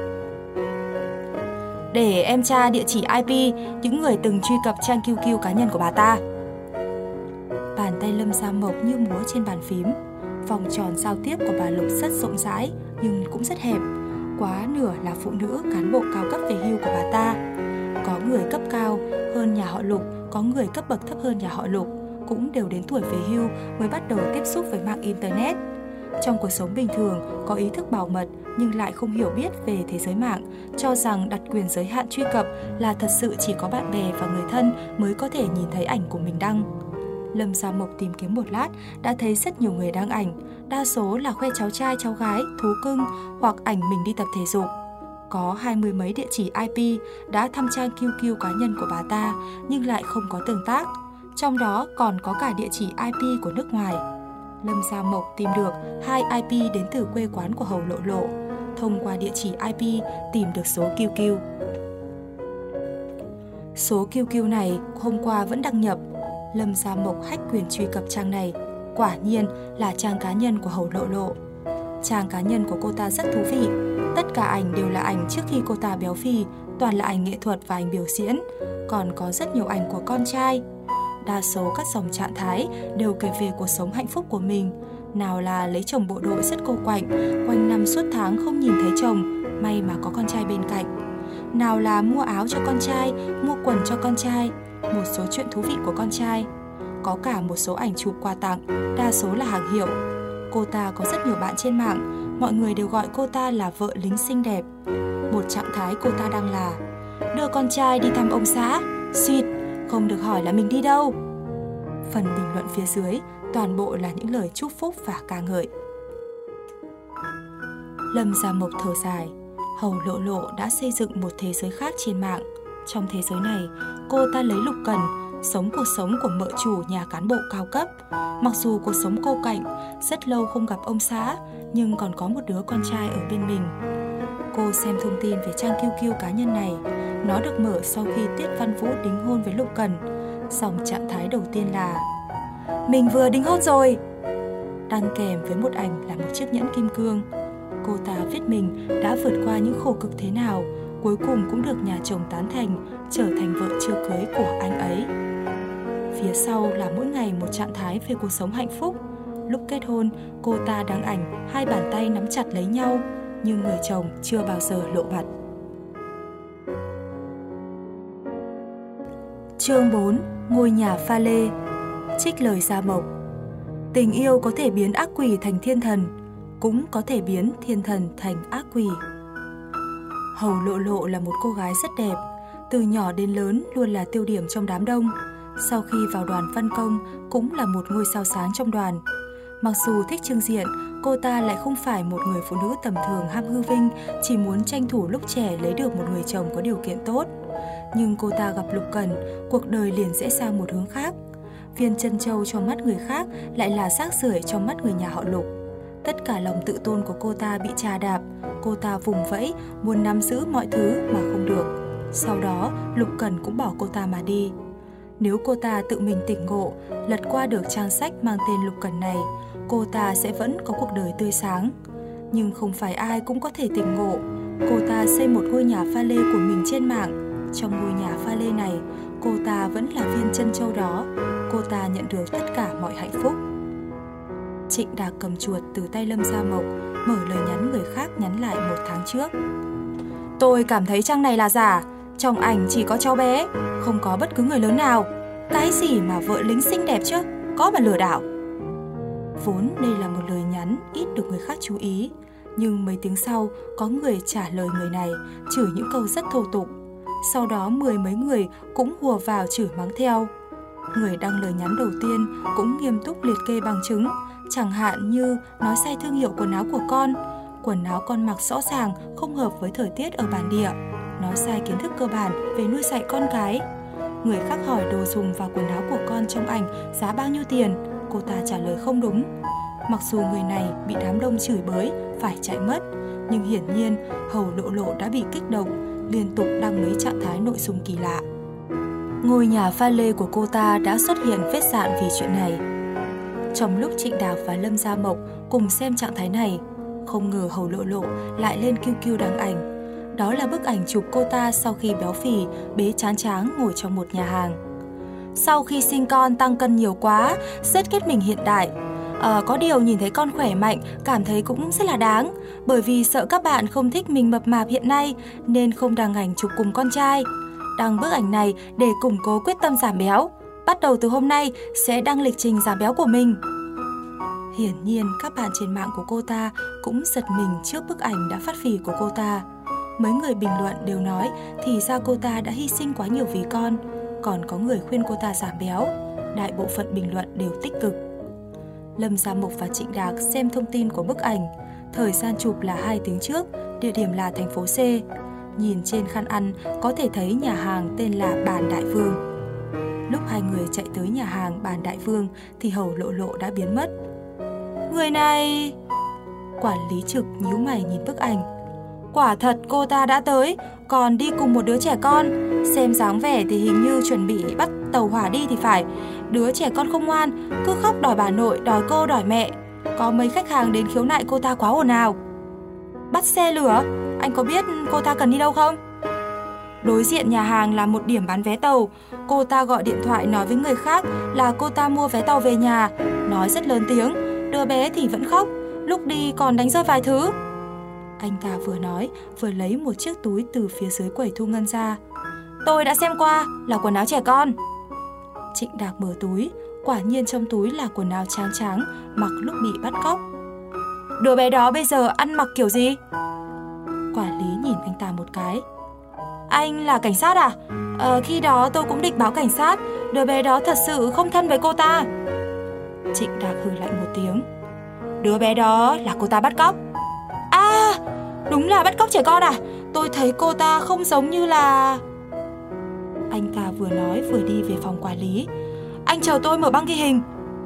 [SPEAKER 2] Để em tra địa chỉ IP những người từng truy cập trang QQ cá nhân của bà ta. Bàn tay Lâm Gia Mộc như múa trên bàn phím. Vòng tròn giao tiếp của bà Lục rất rộng rãi nhưng cũng rất hẹp. Quá nửa là phụ nữ cán bộ cao cấp về hưu của bà ta. Có người cấp cao hơn nhà họ Lục, có người cấp bậc thấp hơn nhà họ Lục, cũng đều đến tuổi về hưu mới bắt đầu tiếp xúc với mạng Internet. Trong cuộc sống bình thường có ý thức bảo mật nhưng lại không hiểu biết về thế giới mạng, cho rằng đặt quyền giới hạn truy cập là thật sự chỉ có bạn bè và người thân mới có thể nhìn thấy ảnh của mình đăng. Lâm Gia Mộc tìm kiếm một lát đã thấy rất nhiều người đăng ảnh, đa số là khoe cháu trai cháu gái, thú cưng hoặc ảnh mình đi tập thể dục. Có 20 mấy địa chỉ IP đã thăm trang QQ cá nhân của bà ta nhưng lại không có tương tác, trong đó còn có cả địa chỉ IP của nước ngoài. Lâm Gia Mộc tìm được 2 IP đến từ quê quán của Hầu Lộ Lộ, thông qua địa chỉ IP tìm được số QQ. Số QQ này hôm qua vẫn đăng nhập. Lâm Gia Mộc hack quyền truy cập trang này, quả nhiên là trang cá nhân của Hầu Lộ Lộ. Trang cá nhân của cô ta rất thú vị, tất cả ảnh đều là ảnh trước khi cô ta béo phì, toàn là ảnh nghệ thuật và ảnh biểu diễn, còn có rất nhiều ảnh của con trai. Đa số các dòng trạng thái đều kể về cuộc sống hạnh phúc của mình, nào là lấy chồng bộ đội rất cô quạnh, quanh năm suốt tháng không nhìn thấy chồng, may mà có con trai bên cạnh. Nào là mua áo cho con trai, mua quần cho con trai, một số chuyện thú vị của con trai. Có cả một số ảnh chụp quà tặng, đa số là hàng hiệu. Cô ta có rất nhiều bạn trên mạng, mọi người đều gọi cô ta là vợ lính xinh đẹp. Một trạng thái cô ta đăng là đưa con trai đi thăm ông xã, suýt, không được hỏi là mình đi đâu. Phần bình luận phía dưới toàn bộ là những lời chúc phúc và ca ngợi. Lâm Gia Mộc thở dài, Hầu Lộ Lộ đã xây dựng một thế giới khác trên mạng. Trong thế giới này, cô ta lấy Lục Cần, sống cuộc sống của mợ chủ nhà cán bộ cao cấp. Mặc dù cuộc sống cô quạnh, rất lâu không gặp ông xã, nhưng còn có một đứa con trai ở bên mình. Cô xem thông tin về trang QQ cá nhân này. Nó được mở sau khi Tiết Văn Vũ đính hôn với Lục Cần. Dòng trạng thái đầu tiên là mình vừa đính hôn rồi, đăng kèm với một ảnh là một chiếc nhẫn kim cương. Cô ta viết mình đã vượt qua những khổ cực thế nào, cuối cùng cũng được nhà chồng tán thành, trở thành vợ chưa cưới của anh ấy. Phía sau là mỗi ngày một trạng thái về cuộc sống hạnh phúc. Lúc kết hôn, cô ta đăng ảnh 2 bàn tay nắm chặt lấy nhau, nhưng người chồng chưa bao giờ lộ mặt. Chương 4. Ngôi nhà pha lê. Trích lời Gia Mộc. Tình yêu có thể biến ác quỷ thành thiên thần, cũng có thể biến thiên thần thành ác quỷ. Hầu Lộ Lộ là một cô gái rất đẹp, từ nhỏ đến lớn luôn là tiêu điểm trong đám đông. Sau khi vào đoàn văn công cũng là một ngôi sao sáng trong đoàn. Mặc dù thích trưng diện, cô ta lại không phải một người phụ nữ tầm thường ham hư vinh, chỉ muốn tranh thủ lúc trẻ lấy được một người chồng có điều kiện tốt. Nhưng cô ta gặp Lục Cần, cuộc đời liền rẽ sang một hướng khác. Viên chân châu trong mắt người khác lại là rác rưởi trong mắt người nhà họ Lục. Tất cả lòng tự tôn của cô ta bị chà đạp, cô ta vùng vẫy, muốn nắm giữ mọi thứ mà không được. Sau đó, Lục Cần cũng bỏ cô ta mà đi. Nếu cô ta tự mình tỉnh ngộ, lật qua được trang sách mang tên Lục Cần này, cô ta sẽ vẫn có cuộc đời tươi sáng. Nhưng không phải ai cũng có thể tỉnh ngộ, Cô ta xây một ngôi nhà pha lê của mình trên mạng. Trong ngôi nhà pha lê này, cô ta vẫn là viên trân châu đó. Cô ta nhận được tất cả mọi hạnh phúc. Trịnh Đạc cầm chuột từ tay Lâm Gia Mộc, mở lời nhắn người khác nhắn lại 1 tháng trước.
[SPEAKER 3] Tôi cảm thấy trang này là giả. Trong ảnh chỉ có cháu bé, không có bất cứ người lớn nào. Cái gì mà vợ lính xinh đẹp chứ, có mà lừa đảo.
[SPEAKER 2] Vốn đây là một lời nhắn ít được người khác chú ý, nhưng mấy tiếng sau có người trả lời người này, chửi những câu rất thô tục. Sau đó 10 mấy người cũng hùa vào chửi mắng theo. Người đăng lời nhắn đầu tiên cũng nghiêm túc liệt kê bằng chứng, chẳng hạn như nói sai thương hiệu quần áo của con, quần áo con mặc rõ ràng không hợp với thời tiết ở bản địa, nói sai kiến thức cơ bản về nuôi dạy con cái. Người khác hỏi đồ dùng và quần áo của con trong ảnh giá bao nhiêu tiền, cô ta trả lời không đúng. Mặc dù người này bị đám đông chửi bới, phải chạy mất, nhưng hiển nhiên Hầu Lộ Lộ đã bị kích động, liên tục đăng mấy trạng thái nội dung kỳ lạ. Ngôi nhà pha lê của cô ta đã xuất hiện vết dạn vì chuyện này. Trong lúc Trịnh Đạc và Lâm Gia Mộc cùng xem trạng thái này, không ngờ Hầu Lộ Lộ lại lên QQ đăng ảnh. Đó là bức ảnh chụp cô ta sau khi béo phì, bế chán tráng ngồi trong một nhà hàng.
[SPEAKER 3] Sau khi sinh con tăng cân nhiều quá, rất ghét mình hiện đại. Có điều nhìn thấy con khỏe mạnh, cảm thấy cũng rất là đáng. Bởi vì sợ các bạn không thích mình mập mạp hiện nay, nên không đăng ảnh chụp cùng con trai. Đăng bức ảnh này để củng cố quyết tâm giảm béo. Bắt đầu từ hôm nay sẽ đăng lịch trình giảm béo của mình.
[SPEAKER 2] Hiển nhiên các bạn trên mạng của cô ta cũng giật mình trước bức ảnh đã phát phì của cô ta. Mấy người bình luận đều nói thì ra cô ta đã hy sinh quá nhiều vì con. Còn có người khuyên cô ta giảm béo. Đại bộ phận bình luận đều tích cực. Lâm Gia Mộc và Trịnh Đạc xem thông tin của bức ảnh. Thời gian chụp là 2 tiếng trước, địa điểm là thành phố C. Nhìn trên khăn ăn có thể thấy nhà hàng tên là Bàn Đại Vương. Lúc hai người chạy tới nhà hàng Bàn Đại Vương thì Hầu Lộ Lộ đã biến mất.
[SPEAKER 3] Người này...
[SPEAKER 2] Quản lý trực nhíu mày nhìn bức ảnh.
[SPEAKER 3] Quả thật cô ta đã tới, còn đi cùng một đứa trẻ con. Xem dáng vẻ thì hình như chuẩn bị bắt tàu hỏa đi thì phải. Đứa trẻ con không ngoan, cứ khóc đòi bà nội, đòi cô, đòi mẹ. Có mấy khách hàng đến khiếu nại cô ta quá ồn ào. Bắt xe lửa, anh có biết cô ta cần đi đâu không? Đối diện nhà hàng là một điểm bán vé tàu. Cô ta gọi điện thoại nói với người khác là cô ta mua vé tàu về nhà. Nói rất lớn tiếng, đứa bé thì vẫn khóc, lúc đi còn đánh rơi vài thứ.
[SPEAKER 2] Anh ta vừa nói vừa lấy một chiếc túi từ phía dưới quầy thu ngân ra.
[SPEAKER 3] Tôi đã xem qua, là quần áo trẻ con.
[SPEAKER 2] Trịnh Đạc mở túi, quả nhiên trong túi là quần áo tráng tráng mặc lúc bị bắt cóc.
[SPEAKER 3] Đứa bé đó bây giờ ăn mặc kiểu gì?
[SPEAKER 2] Quản lý nhìn anh ta một cái.
[SPEAKER 3] Anh là cảnh sát à? Khi đó tôi cũng định báo cảnh sát. Đứa bé đó thật sự không thân với cô ta.
[SPEAKER 2] Trịnh Đạc hừ lạnh một tiếng.
[SPEAKER 3] Đứa bé đó là cô ta bắt cóc. À, đúng là bắt cóc trẻ con à? Tôi thấy cô ta không giống như là...
[SPEAKER 2] Anh ta vừa nói vừa đi về phòng quản lý.
[SPEAKER 3] Anh chờ tôi mở băng ghi hình.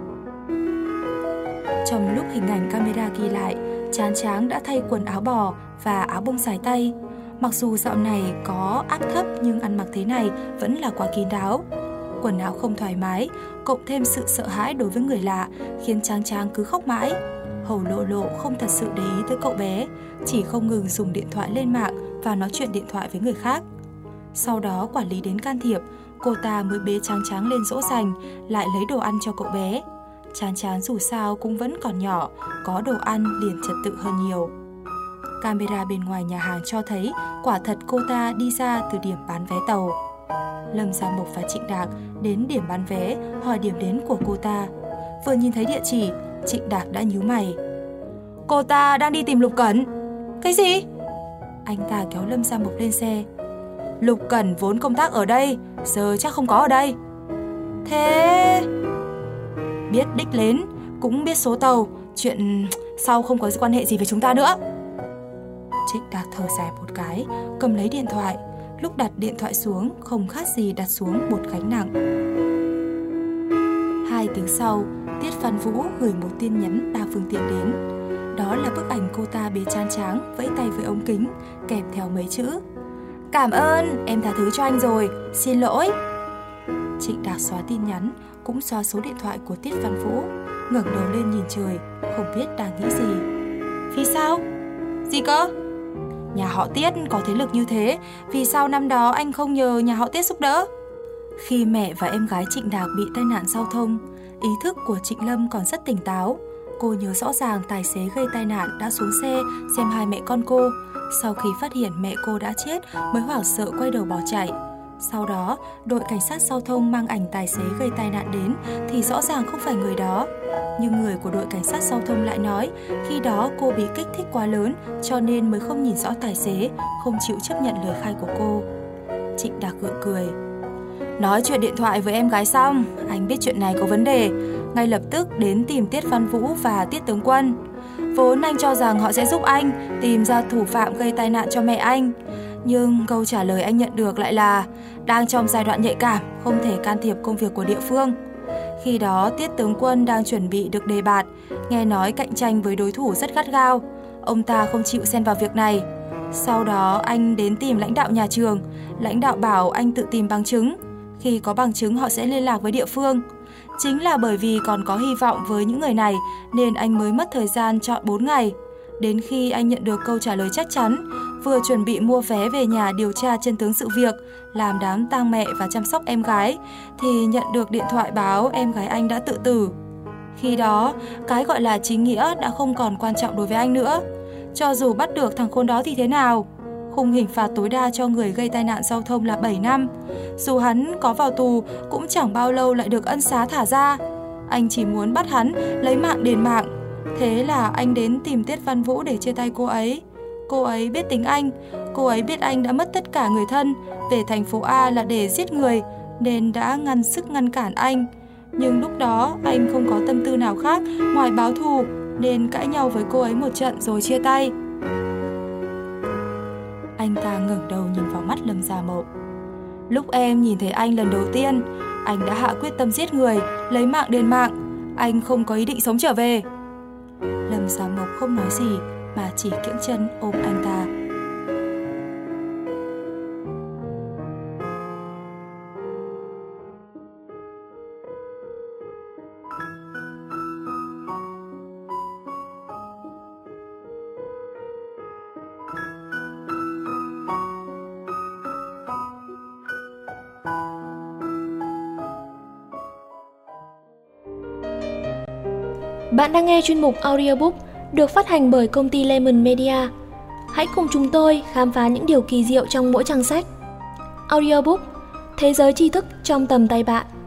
[SPEAKER 2] Trong lúc hình ảnh camera ghi lại, Tráng Tráng đã thay quần áo bò và áo bông dài tay. Mặc dù dạo này có áp thấp nhưng ăn mặc thế này vẫn là quá kín đáo. Quần áo không thoải mái, cộng thêm sự sợ hãi đối với người lạ, khiến Tráng Tráng cứ khóc mãi. Hầu Lộ Lộ không thật sự để ý tới cậu bé, chỉ không ngừng dùng điện thoại lên mạng và nói chuyện điện thoại với người khác. Sau đó quản lý đến can thiệp, cô ta mới bế Tráng Tráng lên dỗ dành, lại lấy đồ ăn cho cậu bé. Tráng Tráng dù sao cũng vẫn còn nhỏ, có đồ ăn liền trật tự hơn nhiều. Camera bên ngoài nhà hàng cho thấy quả thật cô ta đi ra từ điểm bán vé tàu. Lâm Gia Mộc và Trịnh Đạc đến điểm bán vé hỏi điểm đến của cô ta. Vừa nhìn thấy địa chỉ, Trịnh Đạc đã nhíu mày.
[SPEAKER 3] Cô ta đang đi tìm Lục Cẩn. Cái gì?
[SPEAKER 2] Anh ta kéo Lâm Gia Mộc lên xe.
[SPEAKER 3] Lục Cẩn vốn công tác ở đây, giờ chắc không có ở đây. Thế... Biết đích đến, cũng biết số tàu, chuyện sau không có quan hệ gì với chúng ta nữa.
[SPEAKER 2] Trịnh Đạc thở dài một cái, cầm lấy điện thoại. Lúc đặt điện thoại xuống, không khác gì đặt xuống một gánh nặng. 2 tiếng sau, Tiết Văn Vũ gửi một tin nhắn đa phương tiện đến. Đó là bức ảnh cô ta bế Tráng Tráng, vẫy tay với ống kính, kèm theo mấy chữ:
[SPEAKER 3] Cảm ơn, em tha thứ cho anh rồi, xin lỗi.
[SPEAKER 2] Trịnh Đạc xóa tin nhắn, cũng xóa số điện thoại của Tiết Văn Vũ, ngẩng đầu lên nhìn trời, không biết đang nghĩ gì.
[SPEAKER 3] Vì sao? Gì cơ? Nhà họ Tiết có thế lực như thế, vì sao năm đó anh không nhờ nhà họ Tiết giúp đỡ?
[SPEAKER 2] Khi mẹ và em gái Trịnh Đạc bị tai nạn giao thông, ý thức của Trịnh Lâm còn rất tỉnh táo. Cô nhớ rõ ràng tài xế gây tai nạn đã xuống xe xem hai mẹ con cô. Sau khi phát hiện mẹ cô đã chết mới hoảng sợ quay đầu bỏ chạy. Sau đó, đội cảnh sát giao thông mang ảnh tài xế gây tai nạn đến thì rõ ràng không phải người đó. Nhưng người của đội cảnh sát giao thông lại nói khi đó cô bị kích thích quá lớn cho nên mới không nhìn rõ tài xế, không chịu chấp nhận lời khai của cô. Trịnh Đạc gượng cười.
[SPEAKER 3] Nói chuyện điện thoại với em gái xong, anh biết chuyện này có vấn đề, ngay lập tức đến tìm Tiết Văn Vũ và Tiết Tướng Quân. Vốn anh cho rằng họ sẽ giúp anh tìm ra thủ phạm gây tai nạn cho mẹ anh. Nhưng câu trả lời anh nhận được lại là đang trong giai đoạn nhạy cảm, không thể can thiệp công việc của địa phương. Khi đó Tiết Tướng Quân đang chuẩn bị được đề bạt, nghe nói cạnh tranh với đối thủ rất gắt gao. Ông ta không chịu xen vào việc này. Sau đó anh đến tìm lãnh đạo nhà trường, lãnh đạo bảo anh tự tìm bằng chứng. Khi có bằng chứng họ sẽ liên lạc với địa phương. Chính là bởi vì còn có hy vọng với những người này nên anh mới mất thời gian chọn 4 ngày. Đến khi anh nhận được câu trả lời chắc chắn, vừa chuẩn bị mua vé về nhà điều tra chân tướng sự việc, làm đám tang mẹ và chăm sóc em gái, thì nhận được điện thoại báo em gái anh đã tự tử. Khi đó, cái gọi là chính nghĩa đã không còn quan trọng đối với anh nữa. Cho dù bắt được thằng khốn đó thì thế nào? Khung hình phạt tối đa cho người gây tai nạn giao thông là 7 năm. Dù hắn có vào tù cũng chẳng bao lâu lại được ân xá thả ra. Anh chỉ muốn bắt hắn lấy mạng đền mạng. Thế là anh đến tìm Tiết Văn Vũ để chia tay cô ấy. Cô ấy biết tính anh. Cô ấy biết anh đã mất tất cả người thân, về thành phố A là để giết người, nên đã ngăn sức ngăn cản anh. Nhưng lúc đó anh không có tâm tư nào khác ngoài báo thù, nên cãi nhau với cô ấy một trận rồi chia tay.
[SPEAKER 2] Anh ta ngẩng đầu nhìn vào mắt Lâm Gia Mậu.
[SPEAKER 3] Lúc em nhìn thấy anh lần đầu tiên, anh đã hạ quyết tâm giết người, lấy mạng đền mạng. Anh không có ý định sống trở về.
[SPEAKER 2] Lâm Gia Mộc không nói gì mà chỉ kiễng chân ôm anh ta.
[SPEAKER 1] Bạn đang nghe chuyên mục audiobook được phát hành bởi công ty Lemon Media. Hãy cùng chúng tôi khám phá những điều kỳ diệu trong mỗi trang sách. Audiobook, thế giới tri thức trong tầm tay bạn.